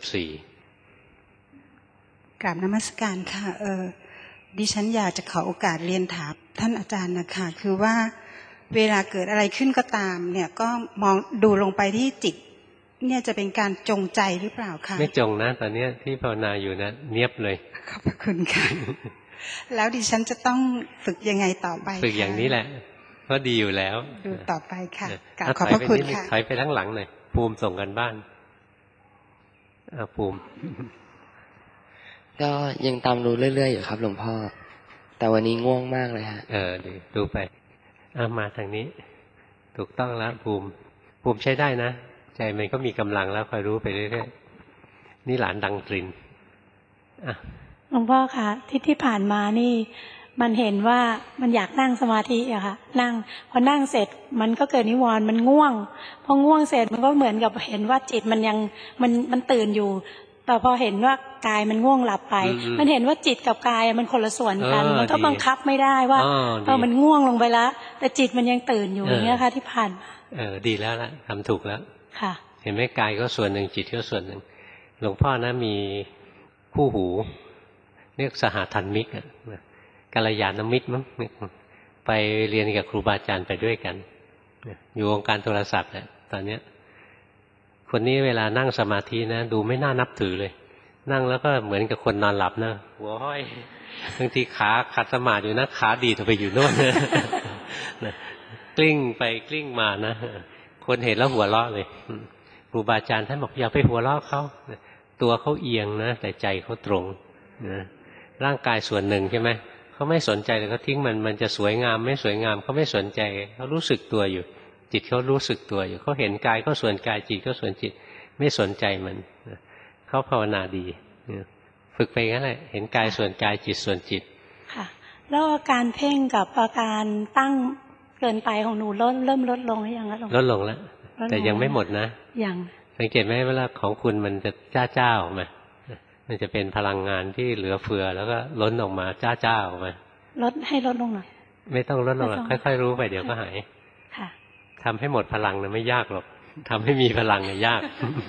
กราบนมัสการค่ะดิฉันอยากจะขอโอกาสเรียนถามท่านอาจารย์นะคะคือว่าเวลาเกิดอะไรขึ้นก็ตามเนี่ยก็มองดูลงไปที่จิตเนี่ยจะเป็นการจงใจหรือเปล่าคะไม่จงนะตอนนี้ที่ภาวนาอยู่นะเนียบเลยขอบพระคุณค่ะ แล้วดิฉันจะต้องฝึกยังไงต่อไปฝึกอย่างนี้แหละก็ดีอยู่แล้วดูต่อไปค่ะขอบพระคุณค่ะถอยไปทั้งหลังหน่อยภูมิส่งกันบ้านภูมิก็ยังตามรู้เรื่อยๆอยู่ครับหลวงพ่อแต่วันนี้ง่วงมากเลยฮะดีดูไปมาทางนี้ถูกต้องแล้วภูมิใช้ได้นะใจมันก็มีกำลังแล้วคอยรู้ไปเรื่อยๆนี่หลานดังตรินหลวงพ่อคะที่ผ่านมานี่มันเห็นว่ามันอยากนั่งสมาธิอะค่ะนั่งพอนั่งเสร็จมันก็เกิดนิวรณ์มันง่วงพอง่วงเสร็จมันก็เหมือนกับเห็นว่าจิตมันยังมันตื่นอยู่แต่พอเห็นว่ากายมันง่วงหลับไปมันเห็นว่าจิตกับกายมันคนละส่วนกันมันก็บังคับไม่ได้ว่ามันง่วงลงไปแล้วแต่จิตมันยังตื่นอยู่อย่างเงี้ยค่ะที่ผ่านมาดีแล้วล่ะทำถูกแล้วค่ะเห็นไหมกายก็ส่วนหนึ่งจิตก็ส่วนหนึ่งหลวงพ่อนะมีคู่หูเรียกสหธรรมิกกัลยาณมิตรมั้งไปเรียนกับครูบาอาจารย์ไปด้วยกันอยู่วงการโทรศัพท์แหละตอนเนี้ยคนนี้เวลานั่งสมาธินะดูไม่น่านับถือเลยนั่งแล้วก็เหมือนกับคนนอนหลับนะหัวห้อยบางทีขาขัดสมาธิอยู่นะขาดีดไปอยู่โน่นกลิ้งไปกลิ้งมานะคนเห็นแล้วหัวเราะเลยครูบาอาจารย์ท่านบอกอย่าไปหัวเราะเขาตัวเขาเอียงนะแต่ใจเขาตรงนะร่างกายส่วนหนึ่งใช่ไหมเขาไม่สนใจเลยเขาทิ้งมันจะสวยงามไม่สวยงามเขาไม่สนใจเขารู้สึกตัวอยู่จิตเขารู้สึกตัวอยู่เขาเห็นกายก็ส่วนกายจิตก็ส่วนจิตไม่สนใจมันเขาภาวนาดีฝึกไปงั้นแหละเห็นกายส่วนกายจิตส่วนจิตค่ะแล้วอาการเพ่งกับอาการตั้งเกินไปของหนูเริ่มลดลงหรือยังคะลดลงแล้วแต่ยังไม่หมดนะยังสังเกตไหมเวลาของคุณมันจะเจ้าออกมามันจะเป็นพลังงานที่เหลือเฟือแล้วก็ล้นออกมาเจ้าออกมาให้ลดลงหน่อยไม่ต้องลดลงหรอกค่อยๆรู้ไปเดี๋ยวก็หายค่ะทำให้หมดพลังนะไม่ยากหรอกทำให้มีพลังเนี่ยยาก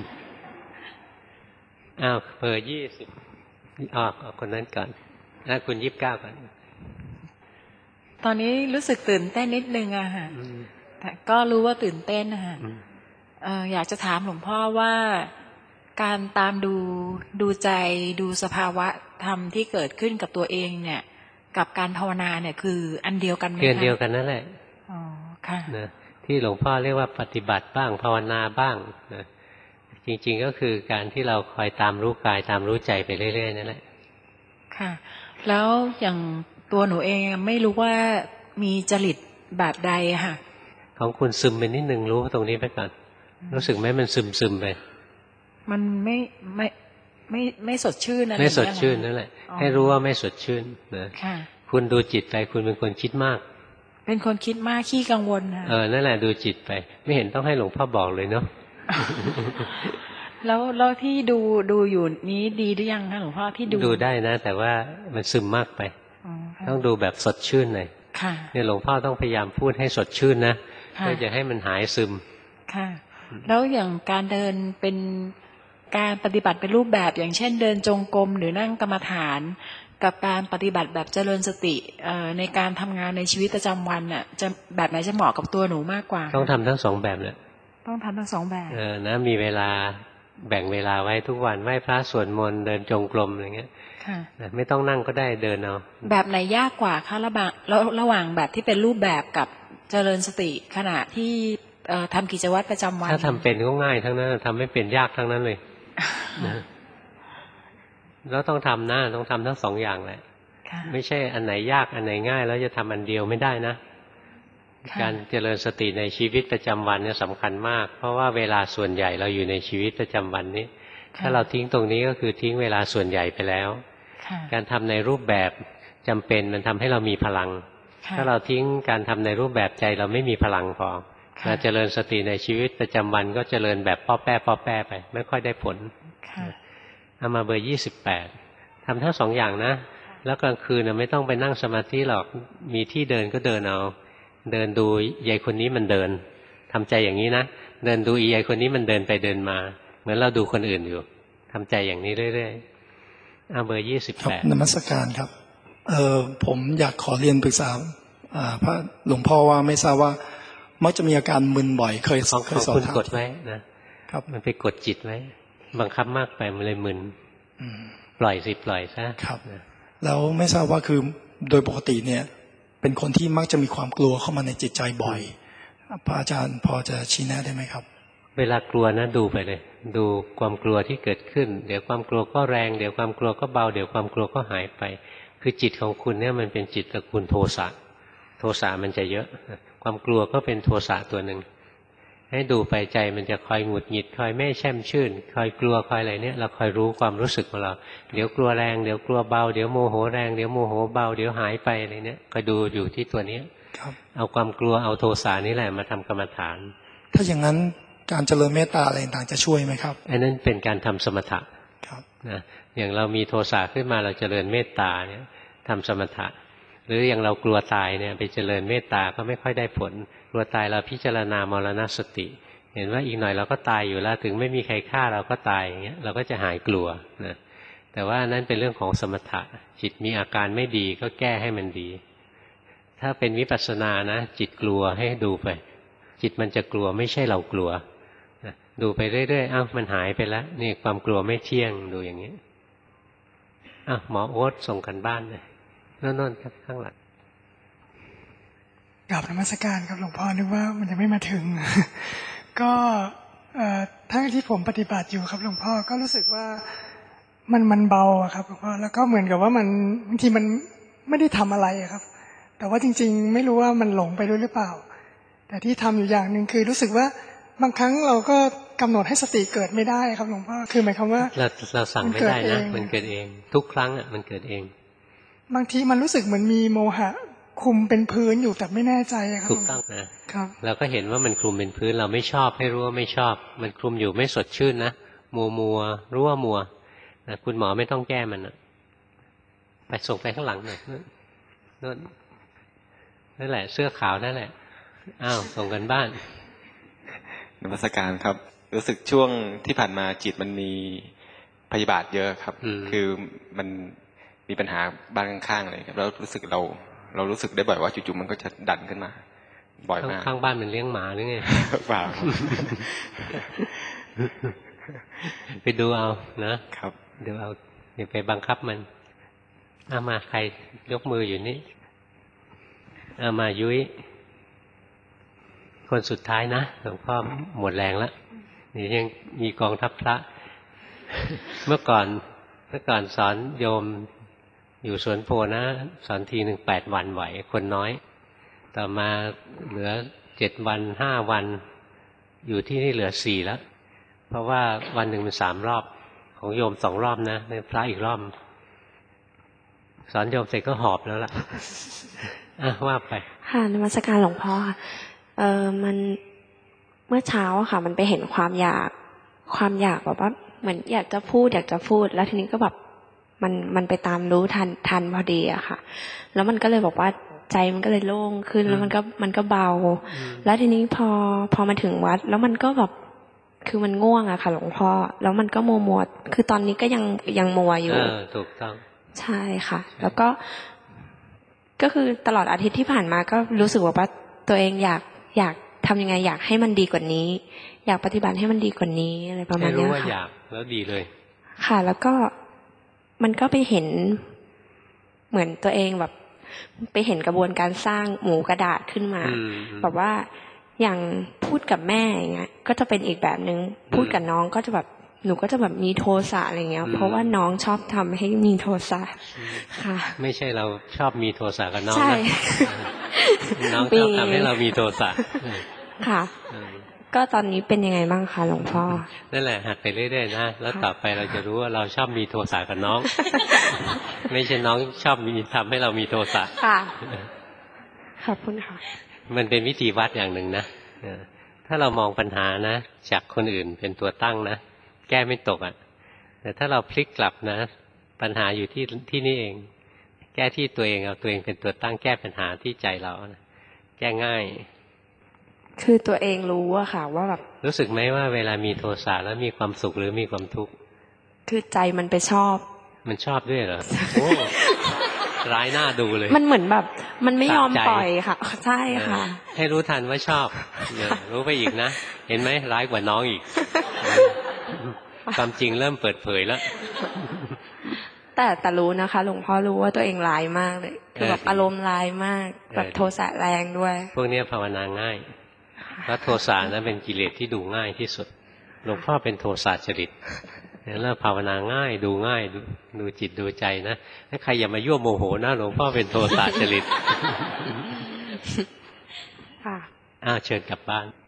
เบอร์20คนนั้นก่อนคุณ29ก่อนตอนนี้รู้สึกตื่นเต้นนิดนึงอะค่ะแต่ก็รู้ว่าตื่นเต้นนะคะอยากจะถามหลวงพ่อว่าการตามดูใจดูสภาวะธรรมที่เกิดขึ้นกับตัวเองเนี่ยกับการภาวนาเนี่ยคืออันเดียวกันไหมคะอันเดียวกันนั่นแหละอ๋อค่ะนะที่หลวงพ่อเรียกว่าปฏิบัติบ้างภาวนาบ้างนะจริงๆก็คือการที่เราคอยตามรู้กายตามรู้ใจไปเรื่อยๆนั่นแหละค่ะแล้วอย่างตัวหนูเองไม่รู้ว่ามีจริตแบบใดค่ะของคุณซึมไปนิดนึงรู้ตรงนี้ไปก่อนรู้สึกไหมมันซึมไปมันไม่สดชื่นอะไรไม่สดชื่นนั่นแหละให้รู้ว่าไม่สดชื่นนะคุณดูจิตไปคุณเป็นคนคิดมากเป็นคนคิดมากขี้กังวลค่ะนั่นแหละดูจิตไปไม่เห็นต้องให้หลวงพ่อบอกเลยเนาะแล้วที่ดูอยู่นี้ดีหรือยังคะหลวงพ่อที่ดูได้นะแต่ว่ามันซึมมากไปต้องดูแบบสดชื่นหน่อยเนี่ยหลวงพ่อต้องพยายามพูดให้สดชื่นนะเพื่อจะให้มันหายซึมค่ะแล้วอย่างการเดินเป็นการปฏิบัติเป็นรูปแบบอย่างเช่นเดินจงกรมหรือนั่งกรรมฐานกับการปฏิบัติแบบเจริญสติในการทำงานในชีวิตประจำวันน่ะจะแบบไหนจะเหมาะกับตัวหนูมากกว่าต้องทำทั้งสองแบบเลยต้องทำทั้งสองแบบนะมีเวลาแบ่งเวลาไว้ทุกวันไหว้พระสวดมนต์เดินจงกรมอะไรเงี้ยไม่ต้องนั่งก็ได้เดินเอาแบบไหนยากกว่าคะระหว่างแบบที่เป็นรูปแบบกับเจริญสติขณะที่ทำกิจวัตรประจำวันถ้าทำเป็นก็ง่ายทั้งนั้นทำไม่เป็นยากทั้งนั้นเลยนะแล้วต้องทำนะต้องทำทั้งสองอย่างแหละไม่ใช่อันไหนยากอันไหนง่ายแล้วจะทำอันเดียวไม่ได้นะการเจริญสติในชีวิตประจำวันเนี่ยสำคัญมากเพราะว่าเวลาส่วนใหญ่เราอยู่ในชีวิตประจำวันนี้ถ้าเราทิ้งตรงนี้ก็คือทิ้งเวลาส่วนใหญ่ไปแล้วการทำในรูปแบบจำเป็นมันทำให้เรามีพลังถ้าเราทิ้งการทำในรูปแบบใจเราไม่มีพลังพอการเจริญสติในชีวิตประจำวันก็เจริญแบบป้อแป้ไปไม่ค่อยได้ผลเอามาเบอร์28ทำทั้งสองอย่างนะแล้วกลางคืนไม่ต้องไปนั่งสมาธิหรอกมีที่เดินก็เดินเอาเดินดูยายคนนี้มันเดินทำใจอย่างนี้นะเดินดูยายคนนี้มันเดินไปเดินมาเหมือนเราดูคนอื่นอยู่ทำใจอย่างนี้เรื่อยๆเอาเบอร์28 นมัสการครับผมอยากขอเรียนปรึกษาพระหลวงพ่อว่าไม่ทราบว่ามักจะมีอาการมึนบ่อยเคยสอบคุณกดไว้นะครับมันไปกดจิตไว้บังคับมากไปมันเลยมึนปล่อยสิปล่อยซะครับแล้วไม่ทราบว่าคือโดยปกติเนี่ยเป็นคนที่มักจะมีความกลัวเข้ามาในจิตใจบ่อยพระอาจารย์พอจะชี้แนะได้ไหมครับเวลากลัวนะดูไปเลยดูความกลัวที่เกิดขึ้นเดี๋ยวความกลัวก็แรงเดี๋ยวความกลัวก็เบาเดี๋ยวความกลัวก็หายไปคือจิตของคุณเนี่ยมันเป็นจิตตระกูลโทสะโทสะมันจะเยอะความกลัวก็เป็นโทสะตัวหนึ่งให้ดูไปใจมันจะคอยหงุดหงิดคอยไม่แช่มชื่นคอยกลัวคอยอะไรเนี่ยเราคอยรู้ความรู้สึกของเราเดี๋ยวกลัวแรงเดี๋ยวกลัวเบาเดี๋ยวโมโหแรงเดี๋ยวโมโหเบาเดี๋ยวหายไปอะไรเนี่ยคอยดูอยู่ที่ตัวนี้เอาความกลัวเอาโทสะนี่แหละมาทำกรรมฐานถ้าอย่างนั้นการเจริญเมตตาอะไรต่างจะช่วยไหมครับอันนั้นเป็นการทำสมถะนะอย่างเรามีโทสะขึ้นมาเราเจริญเมตตาเนี่ยทำสมถะหรืออย่างเรากลัวตายเนี่ยไปเจริญเมตตาก็ไม่ค่อยได้ผลกลัวตายเราพิจารณามรณสติเห็นว่าอีกหน่อยเราก็ตายอยู่แล้วถึงไม่มีใครฆ่าเราก็ตายอย่างเงี้ยเราก็จะหายกลัวนะแต่ว่านั้นเป็นเรื่องของสมถะจิตมีอาการไม่ดีก็แก้ให้มันดีถ้าเป็นวิปัสสนานะจิตกลัวให้ดูไปจิตมันจะกลัวไม่ใช่เรากลัวนะดูไปเรื่อยๆอ้าวมันหายไปแล้วนี่ความกลัวไม่เที่ยงดูอย่างนี้อ้าวหมอโอ๊ตส่งกันบ้านเลยโน่นๆครับข้างหลังกราบนมัสการครับหลวงพ่อนึกว่ามันจะไม่มาถึง ก็ทั้งที่ผมปฏิบัติอยู่ครับหลวงพ่อก็รู้สึกว่ามันเบาครับหลวงพ่อแล้วก็เหมือนกับว่ามันบางทีมันไม่ได้ทำอะไรครับ แต่ว่าจริงๆไม่รู้ว่ามันหลงไปด้วยหรือเปล่าแต่ที่ทำอยู่อย่างหนึ่งคือรู้สึกว่าบางครั้งเราก็กำหนดให้สติเกิดไม่ได้ครับหลวงพ่อคือหมายความว่าเราสั่งไม่ได้นะมันเกิดเองทุกครั้งมันเกิดเองบางทีมันรู้สึกเหมือนมีโมหะคุมเป็นพื้นอยู่แต่ไม่แน่ใจครับถูกต้องนะครับเราก็เห็นว่ามันคลุมเป็นพื้นเราไม่ชอบให้รู้ว่าไม่ชอบมันคลุมอยู่ไม่สดชื่นนะมัวรู้ว่ามัวนะคุณหมอไม่ต้องแก้มันนะไปส่งไปข้างหลังหน่อยนั่นแหละเสื้อขาวนั่นแหละอ้าวส่งกันบ้านนมัสการครับรู้สึกช่วงที่ผ่านมาจิตมันมีพยาบาทเยอะครับคือมันมีปัญหาบ้านข้างๆเลยครับแล้วรู้สึกเรารู้สึกได้บ่อยว่าจู่ๆมันก็จะดันขึ้นมาบ่อยมากข้างบ้านมันเลี้ยงหมาหรือไงเปล่าครับไปดูเอานะครับดูเอาอย่าไปบังคับมันเอามาใครยกมืออยู่นี่เอามายุ้ยคนสุดท้ายนะหลวงพ่อหมดแรงแล้วนี่ยังมีกองทัพพระเมื่อก่อนสอนโยมอยู่สวนโพนะสอนที1 8 วันไหวคนน้อยต่อมาเหลือ7 วัน5 วันอยู่ที่นี่เหลือ4แล้วเพราะว่าวันหนึ่งมัน3 รอบของโยม2 รอบนะพระอีกรอบสอนโยมเสร็จก็หอบแล้วล่ะว่าไปค่ะนมัสการหลวงพ่อค่ะมันเมื่อเช้าค่ะมันไปเห็นความอยากแบบว่าเหมือนอยากจะพูดแล้วทีนี้ก็แบบมันไปตามรู้ทันพอดีอะค่ะแล้วมันก็เลยบอกว่าใจมันก็เลยโล่งขึ้นแล้วมันก็เบาแล้วทีนี้พอมาถึงวัดแล้วมันก็แบบคือมันง่วงอะค่ะหลวงพ่อแล้วมันก็มัวคือตอนนี้ก็ยังมัวอยู่ถูกต้องใช่ค่ะ แล้วก็คือตลอดอาทิตย์ที่ผ่านมาก็รู้สึกว่าตัวเองอยากทำยังไงอยากให้มันดีกว่านี้อยากปฏิบัติให้มันดีกว่านี้อะไรประมาณนี้ค่ะรู้ว่าอยากแล้วดีเลยค่ะแล้วก็มันก็ไปเห็นเหมือนตัวเองแบบไปเห็นกระบวนการสร้างหมูกระดาษขึ้นมาแบบว่าอย่างพูดกับแม่อย่างเงี้ยก็จะเป็นอีกแบบนึงพูดกับน้องก็จะแบบหนูก็จะแบบมีโทสะอะไรเงี้ยเพราะว่าน้องชอบทำให้มีโทสะค่ะไม่ใช่เราชอบมีโทสะกับน้องนะน้องชอบทำให้เรามีโทสะค่ะก็ตอนนี้เป็นยังไงบ้างคะหลวงพ่อนั่นแหละหัดไปเรื่อยๆนะแล้วต่อไปเราจะรู้ว่าเราชอบมีโทสะกับน้องไม่ใช่น้องชอบมีทำให้เรามีโทสะค่ะขอบคุณค่ะมันเป็นวิธีวัดอย่างหนึ่งนะถ้าเรามองปัญหานะจากคนอื่นเป็นตัวตั้งนะแก้ไม่ตกอ่ะแต่ถ้าเราพลิกกลับนะปัญหาอยู่ที่นี่เองแก้ที่ตัวเองเอาตัวเองเป็นตัวตั้งแก้ปัญหาที่ใจเรานะแก้ง่ายคือตัวเองรู้อะค่ะว่าแบบรู้สึกไหมว่าเวลามีโทสะแล้วมีความสุขหรือมีความทุกข์คือใจมันไปชอบมันชอบด้วยเหรอโอ้ร้ายหน้าดูเลยมันเหมือนแบบมันไม่ยอมปล่อยค่ะใช่ค่ะให้รู้ทันว่าชอบรู้ไปอีกนะเห็นไหมร้ายกว่าน้องอีกความจริงเริ่มเปิดเผยแล้วแต่รู้นะคะหลวงพ่อรู้ว่าตัวเองร้ายมากเลยคือแบบอารมณ์ร้ายมากแบบโทสะแรงด้วยพวกนี้ภาวนาง่ายเพราะโทสะนั้นเป็นกิเลสที่ดูง่ายที่สุดหลวงพ่อเป็นโทสะจริตแล้วภาวนาง่ายดูง่ายดูจิตดูใจนะถ้าใครอย่ามายั่วโมโหนะหลวงพ่อเป็นโทสะจริตค่ะเชิญกลับบ้าน